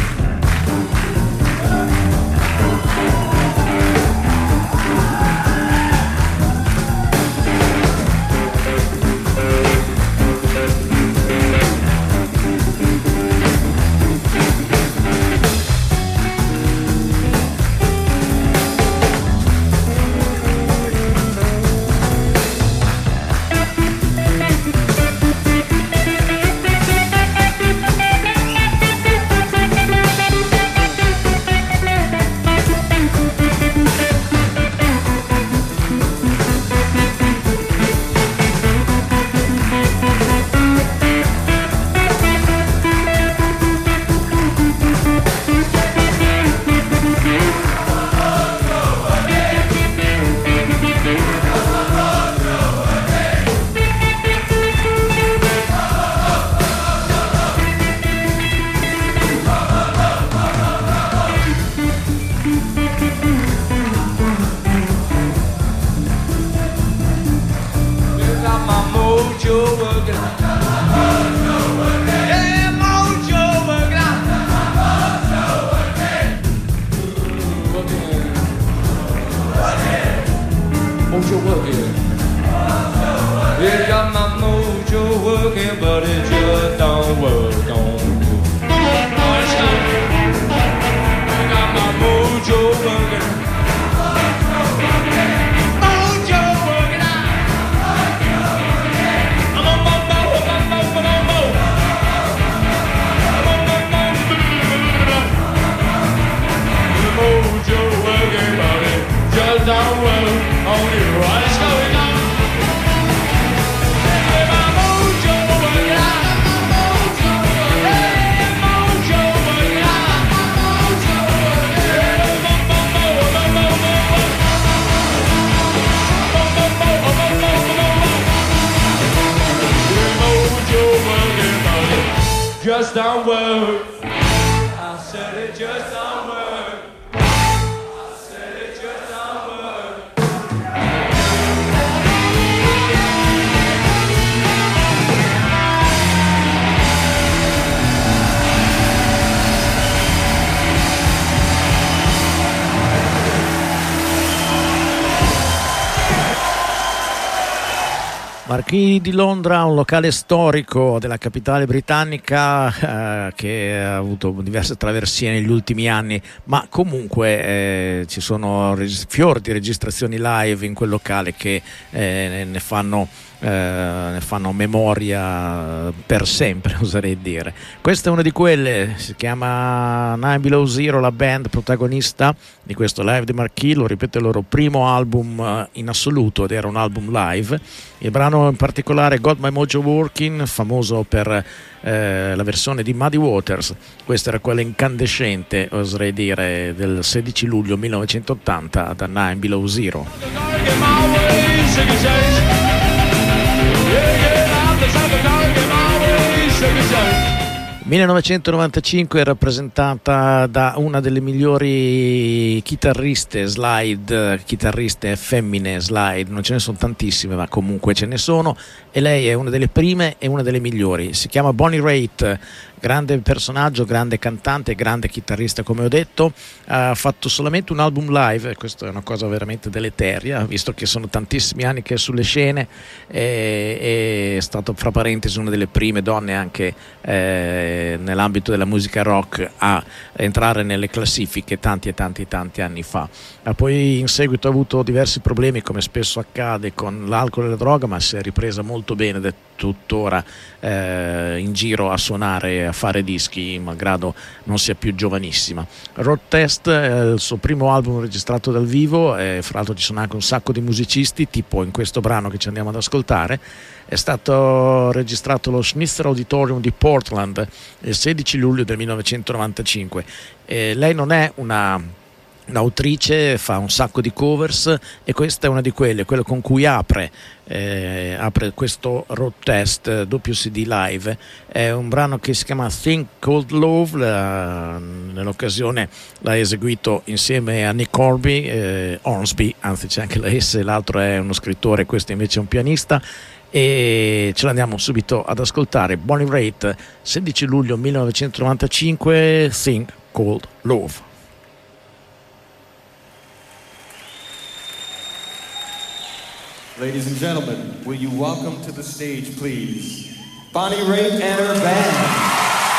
Just don't work. I said it just don't work. I said it just don't work. Marquis di Londra, un locale storico della capitale britannica eh, che ha avuto diverse traversie negli ultimi anni, ma comunque eh, ci sono reg- fior di registrazioni live in quel locale che eh, ne fanno Eh, ne fanno memoria per sempre, oserei dire. Questa è una di quelle, si chiama Nine Below Zero, la band protagonista di questo live di Marquis, lo ripeto, il loro primo album in assoluto ed era un album live. Il brano in particolare, Got My Mojo Working, famoso per eh, la versione di Muddy Waters. Questa era quella incandescente, oserei dire, del sedici luglio millenovecentottanta da Nine Below Zero. millenovecentonovantacinque è rappresentata da una delle migliori chitarriste slide, chitarriste femmine slide, non ce ne sono tantissime ma comunque ce ne sono, e lei è una delle prime e una delle migliori. Si chiama Bonnie Raitt, grande personaggio, grande cantante, grande chitarrista, come ho detto. Ha fatto solamente un album live, e questa è una cosa veramente deleteria, visto che sono tantissimi anni che è sulle scene, e è stato, fra parentesi, una delle prime donne anche eh, nell'ambito della musica rock a entrare nelle classifiche tanti e tanti tanti anni fa. Ha poi in seguito avuto diversi problemi, come spesso accade con l'alcol e la droga, ma si è ripresa molto bene ed è tuttora eh, in giro a suonare, a fare dischi, malgrado non sia più giovanissima. Road Test è il suo primo album registrato dal vivo, e fra l'altro ci sono anche un sacco di musicisti, tipo in questo brano che ci andiamo ad ascoltare. È stato registrato allo Schnitzer Auditorium di Portland il sedici luglio del millenovecentonovantacinque. E lei non è una un'autrice, fa un sacco di covers, e questa è una di quelle, quella con cui apre eh, apre questo Road Test doppio C D live. È un brano che si chiama Think Cold Love, la, nell'occasione l'ha eseguito insieme a Nick Hornby, eh, Hornsby, anzi c'è anche la S, l'altro è uno scrittore, questo invece è un pianista. e ce l'andiamo subito ad ascoltare. Bonnie Raitt, sedici luglio millenovecentonovantacinque, Thing Called Love. Ladies and gentlemen, will you welcome to the stage, please, Bonnie Raitt and her band.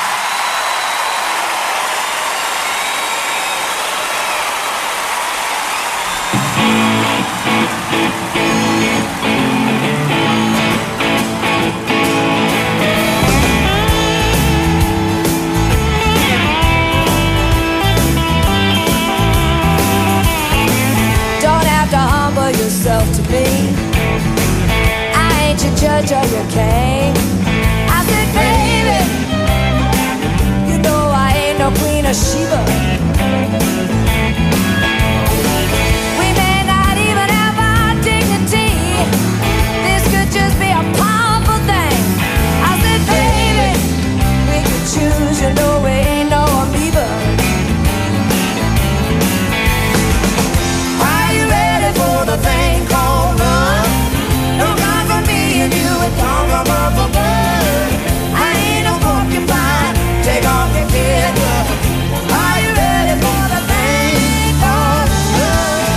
Yourself to me, I ain't your judge or your king. I said, baby, you know I ain't no Queen of Sheba. We may not even have our dignity. This could just be a powerful thing. I said, baby, we could choose. You know we ain't no amoeba. For the thing called love, don't come from me and you, it come from up above. I ain't no porcupine, take off your kid. Are you ready for the thing called love?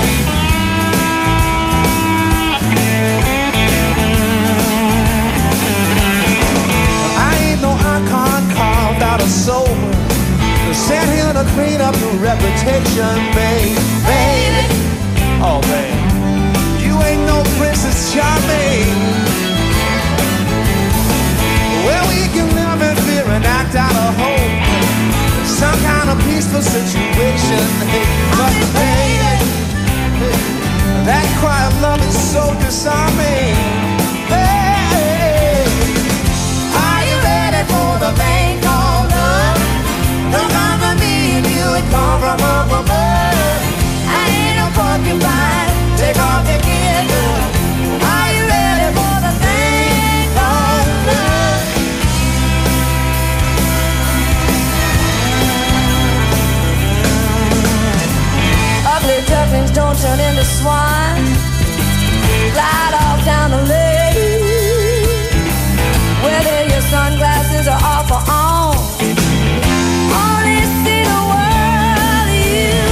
I ain't no icon carved out of silver, sent here to clean up your reputation, babe, baby. Oh, babe, you ain't no Princess Charming. Well, we can live in fear and act out of hope, some kind of peaceful situation. But baby, that cry of love is so disarming. Hey, are you ready for the thing called love? Don't come from me and you, it come from up above. I ain't no porcupine, take off your gear, girl. Are you ready for the thing called love? Ugly ducklings don't turn into swine. Glide off down the lane, whether your sunglasses are off or on. Only see the world you.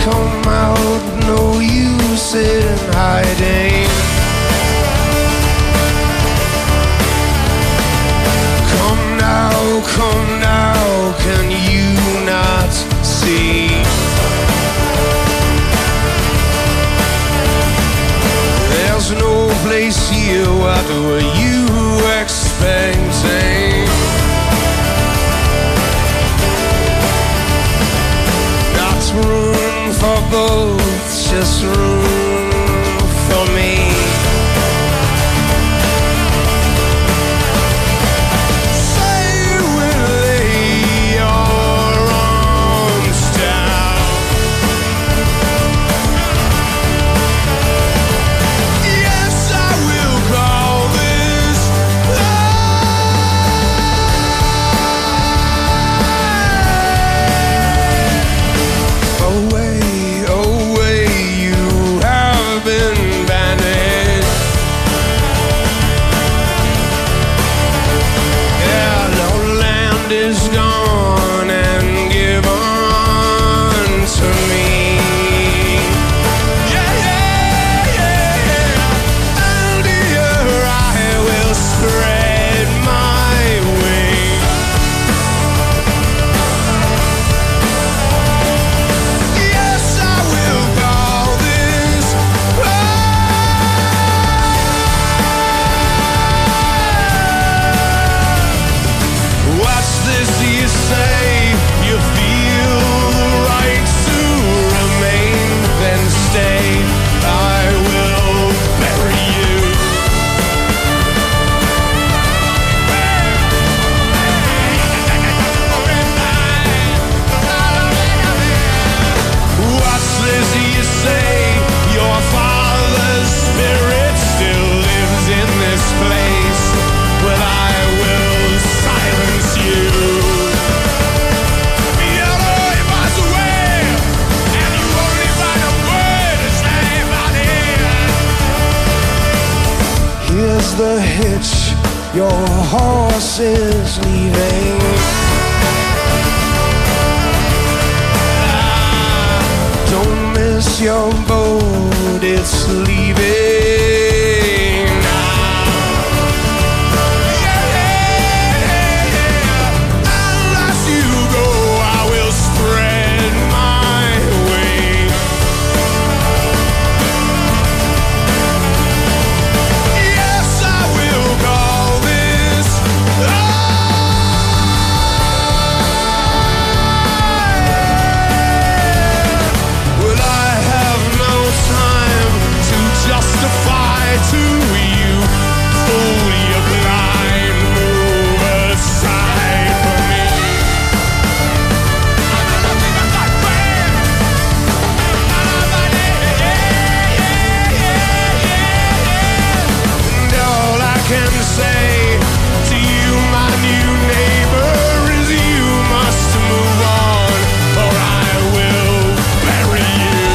come out, no use in hiding. Come now, come now, can you not see? There's no place here, what were you expecting? Not room for both, just room for me. Say we'll lay your arms down. Yes, I will call this love. Away, away, you have been banished. Yeah, no land is gone and given to me. Yeah, yeah, yeah, yeah. And here I will spread my wings. Yes, I will call this love. What's this you say? You feel the right to remain, then stay. I will bury you. What's this you say? Your father's spirit still lives in this place. Well, I will silence you. Your boy was away, and you only find a word to say about it. Here's the hitch, your horse is leaving. Don't miss your boat, it's leaving now. Yeah, yeah, yeah. Unless you go, I will spread my wings. Yes, I will call this love. Well, I have no time to justify to you. Fool, you blind, move aside from me. I'm gonna be a good friend. And all I can say to you, my new neighbor, is you must move on, or I will bury you.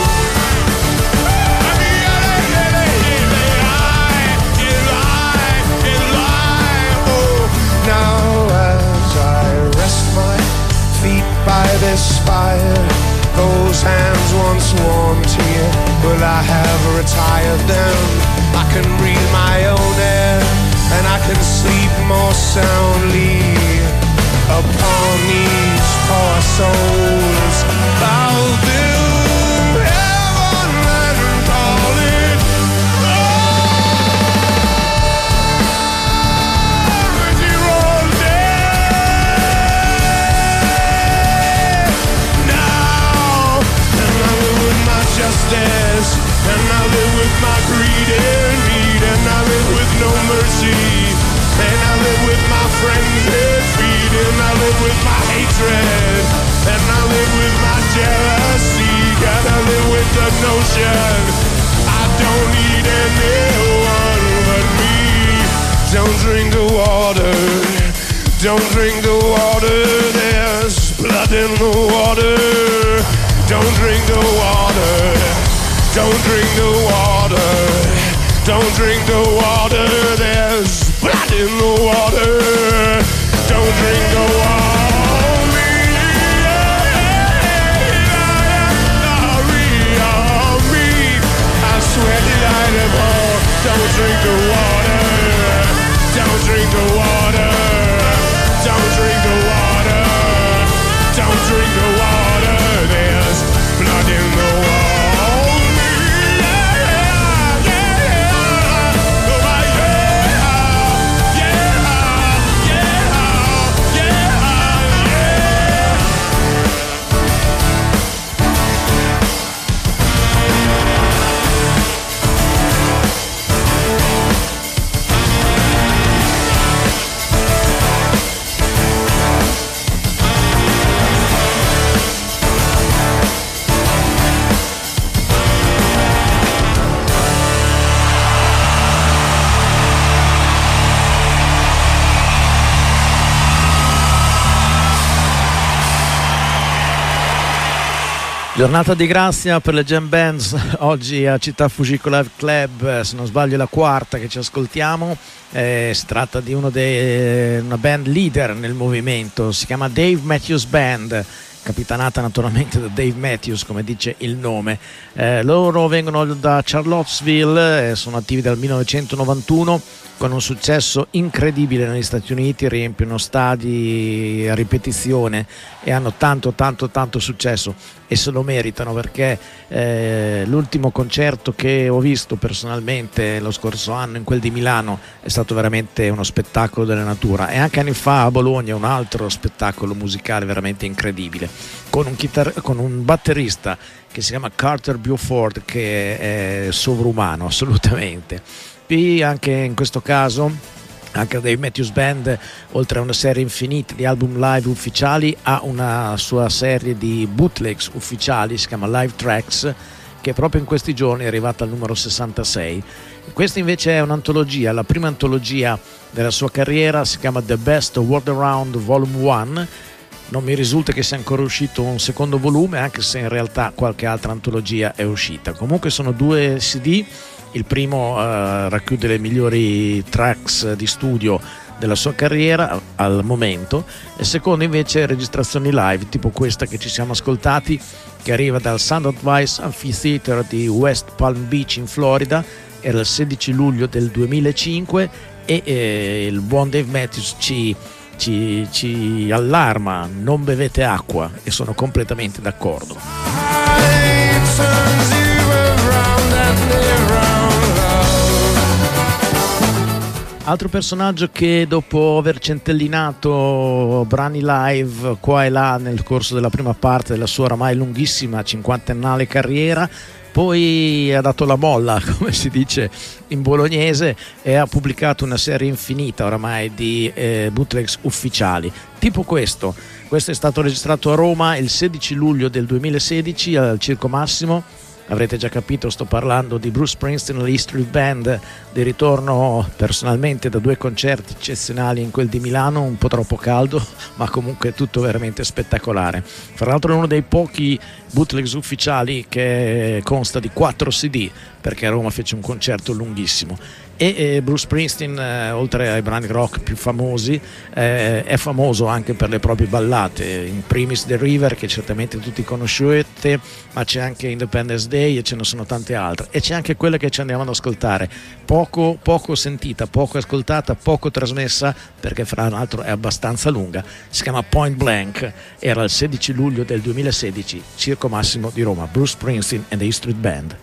Now as I rest my feet by this fire, those hands once warm to you, well, I have retired them. I can breathe my own air, and I can sleep more soundly upon these poor souls. I'll build heaven and call it zero day. Now, and I live with my justice, and I live with my greed and need, and I live with no mercy, and I live with my friends that feed, and I live with my hatred, and I live with my jealousy, and I live with the notion I don't need anyone but me. Don't drink the water, don't drink the water, there's blood in the water. Don't drink the water, don't drink the water, don't drink the water, there's blood in the water. Don't drink the water. Giornata di grazia per le jam bands oggi a Città Fujiko Live Club, se non sbaglio è la quarta che ci ascoltiamo. Eh, si tratta di uno dei, una band leader nel movimento, si chiama Dave Matthews Band, capitanata naturalmente da Dave Matthews, come dice il nome. Eh, loro vengono da Charlottesville, eh, sono attivi dal millenovecentonovantuno con un successo incredibile negli Stati Uniti, riempiono stadi a ripetizione e hanno tanto tanto tanto successo e se lo meritano, perché eh, l'ultimo concerto che ho visto personalmente lo scorso anno, in quel di Milano, è stato veramente uno spettacolo della natura, e anche anni fa a Bologna un altro spettacolo musicale veramente incredibile con un, chitar- con un batterista che si chiama Carter Beaufort, che è sovrumano assolutamente. E anche in questo caso anche Dave Matthews Band, oltre a una serie infinita di album live ufficiali, ha una sua serie di bootlegs ufficiali, si chiama Live Tracks, che proprio in questi giorni è arrivata al numero sessantasei. Questa invece è un'antologia, la prima antologia della sua carriera, si chiama The Best World Around Volume uno. Non mi risulta che sia ancora uscito un secondo volume, anche se in realtà qualche altra antologia è uscita. Comunque sono due C D. Il primo uh, racchiude le migliori tracks di studio della sua carriera al momento, e il secondo invece registrazioni live, tipo questa che ci siamo ascoltati, che arriva dal Sound Advice Amphitheater di West Palm Beach in Florida. Era il sedici luglio del duemilacinque e eh, il buon Dave Matthews ci, ci, ci allarma: non bevete acqua, e sono completamente d'accordo. Altro personaggio che, dopo aver centellinato brani live qua e là nel corso della prima parte della sua oramai lunghissima cinquantennale carriera, poi ha dato la molla, come si dice in bolognese, e ha pubblicato una serie infinita oramai di eh, bootlegs ufficiali, tipo questo. Questo è stato registrato a Roma il sedici luglio del duemilasedici al Circo Massimo. Avrete già capito, sto parlando di Bruce Springsteen e l'E Street Band, di ritorno personalmente da due concerti eccezionali in quel di Milano, un po' troppo caldo, ma comunque tutto veramente spettacolare. Fra l'altro è uno dei pochi bootlegs ufficiali che consta di quattro C D, perché a Roma fece un concerto lunghissimo. E eh, Bruce Springsteen, eh, oltre ai brani rock più famosi, eh, è famoso anche per le proprie ballate, in primis The River, che certamente tutti conoscete, ma c'è anche Independence Day e ce ne sono tante altre, e c'è anche quella che ci andiamo ad ascoltare, poco, poco sentita, poco ascoltata, poco trasmessa, perché fra l'altro è abbastanza lunga. Si chiama Point Blank, era il sedici luglio del duemilasedici, Circo Massimo di Roma, Bruce Springsteen and the E Street Band.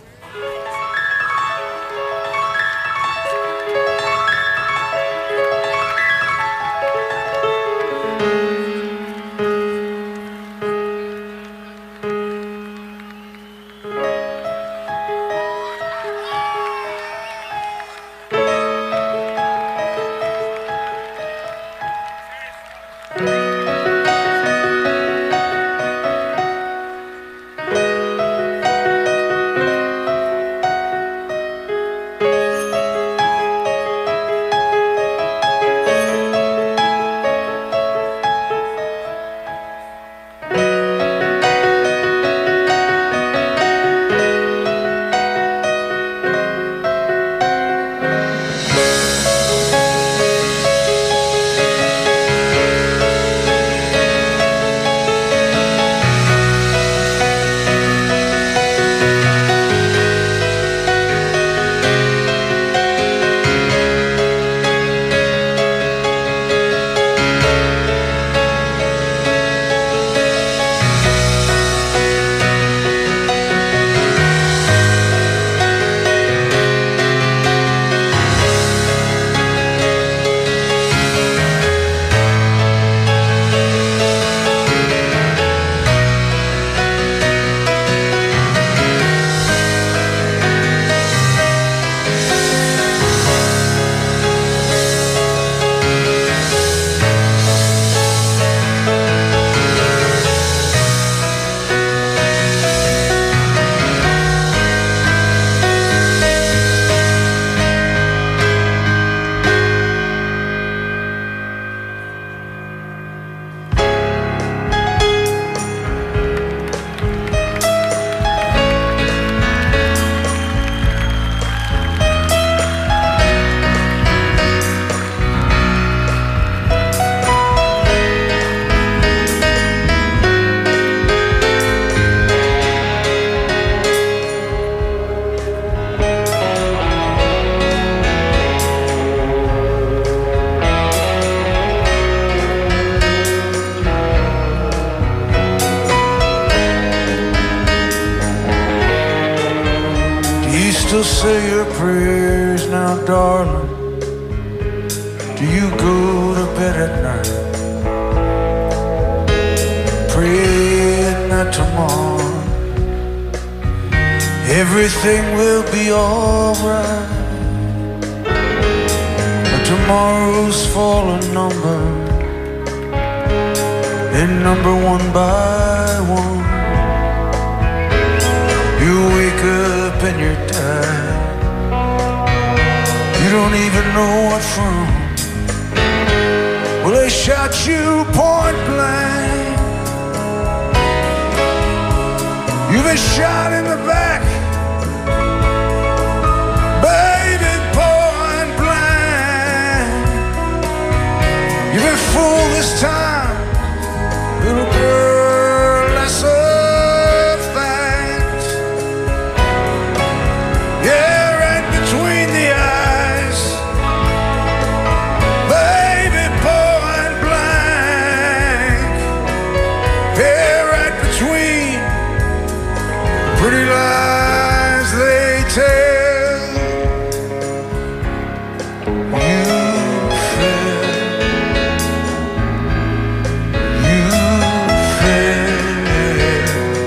still say your prayers now, darling? Do you go to bed at night praying that tomorrow everything will be alright? But tomorrow's fallen numbered, and number one by one. You wake up and you're dead. You don't even know what from. Well, they shot you point blank. You've been shot in the back, baby, point blank. You've been fooled this time, little girl, that's a fact. Yeah, right between the eyes, baby, point blank. Yeah, right between pretty lies they tell. You fail. You fail.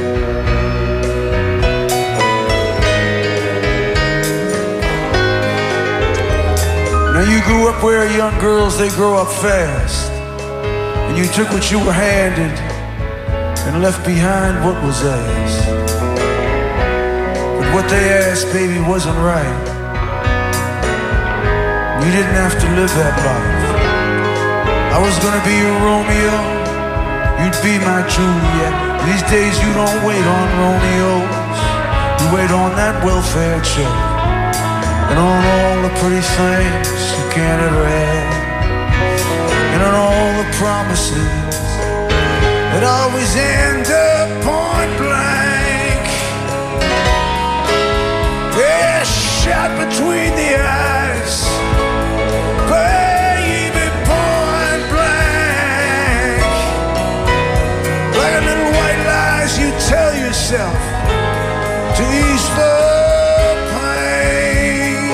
Now you grew up where young girls, they grow up fast, and you took what you were handed and left behind what was asked. But what they asked, baby, wasn't right. You didn't have to live that life. I was gonna be your Romeo, you'd be my Juliet. These days you don't wait on Romeos, you wait on that welfare check, and on all the pretty things you can't ever have, and on all the promises that always end up point blank. Yeah, shot between the eyes, baby, point blank. Like a little white lies you tell yourself to ease the pain.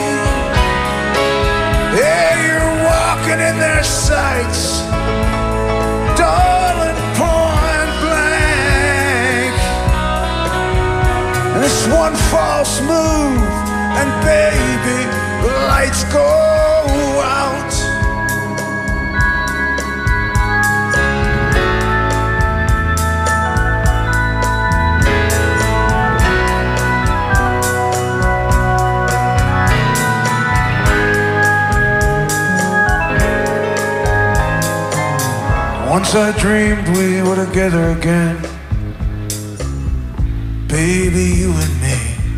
Yeah, you're walking in their sights, darling, point blank. And it's one false move, and baby, the lights go out. Once I dreamed we were together again, baby, you and me.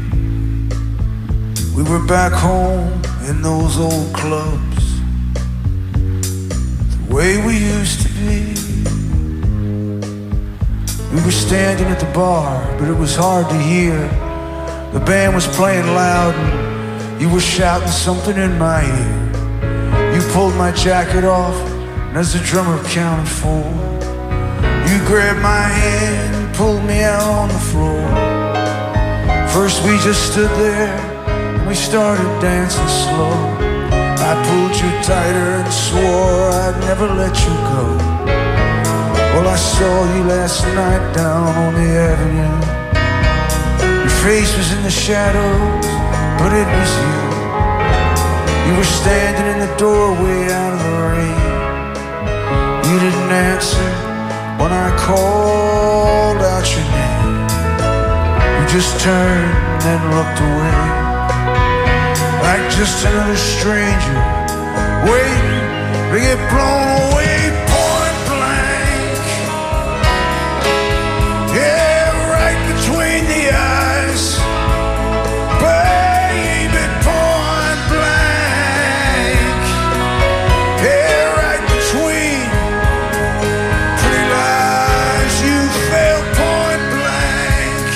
We were back home in those old clubs, the way we used to be. We were standing at the bar, but it was hard to hear. The band was playing loud and you were shouting something in my ear. You pulled my jacket off, and as the drummer counted four, you grabbed my hand and pulled me out on the floor. First we just stood there, we started dancing slow. I pulled you tighter and swore I'd never let you go. Well, I saw you last night down on the avenue. Your face was in the shadows, but it was you. You were standing in the doorway out of the rain. You didn't answer when I called out your name. You just turned and then looked away, like just another stranger waiting to get blown away point blank. Yeah, right between the eyes, baby, point blank. Yeah, right between pretty lies, you fell point blank.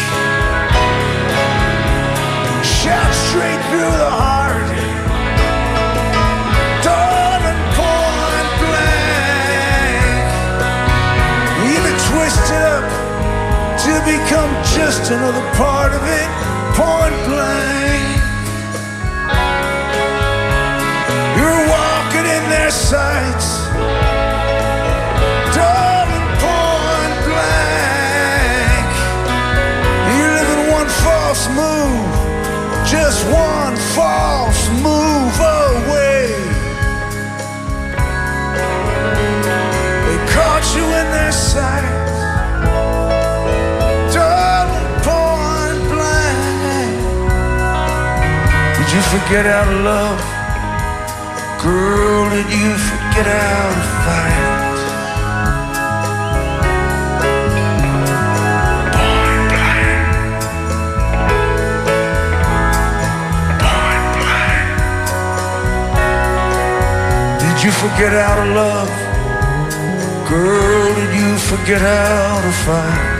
Shot straight through the heart, darling, point blank. You've been twisted up to become just another part of it, point blank. their sights. Darling, point blank. You live in one false move, just one false move away. They caught you in their sights. Did you forget how to love? Girl, did you forget how to fight? Point blank. Point blank. Did you forget how to love? Girl, did you forget how to fight?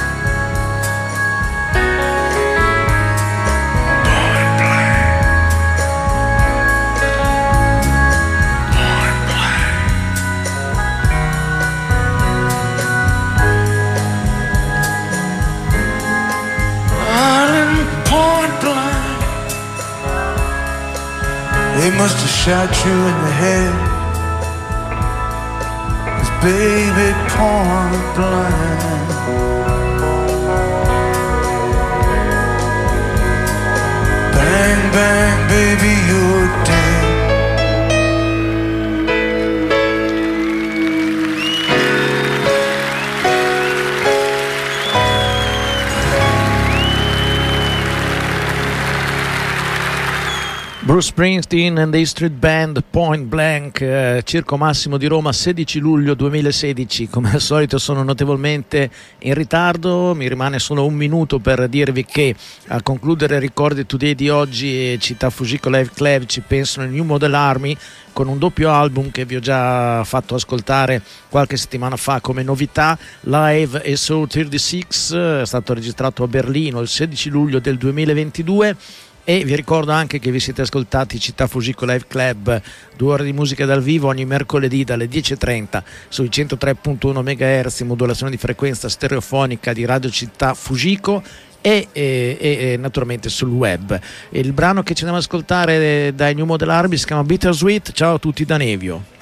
They must have shot you in the head, 'cause baby, point blank. Bang, bang, baby, you're dead. Bruce Springsteen and the Street Band, Point Blank, eh, Circo Massimo di Roma, sedici luglio duemilasedici. Come al solito sono notevolmente in ritardo, mi rimane solo un minuto per dirvi che a concludere Ricordi Today di oggi, Città Fujiko Live Club ci pensano il New Model Army con un doppio album che vi ho già fatto ascoltare qualche settimana fa come novità, Live e Soul trentasei, è stato registrato a Berlino il sedici luglio del duemilaventidue. E vi ricordo anche che vi siete ascoltati Città Fujiko Live Club, due ore di musica dal vivo ogni mercoledì dalle dieci e trenta sui centotré virgola uno megahertz, modulazione di frequenza stereofonica di Radio Città Fujiko e, e, e naturalmente sul web. Il brano che ci andiamo ad ascoltare dai New Model Army si chiama Bittersweet. Ciao a tutti da Nevio.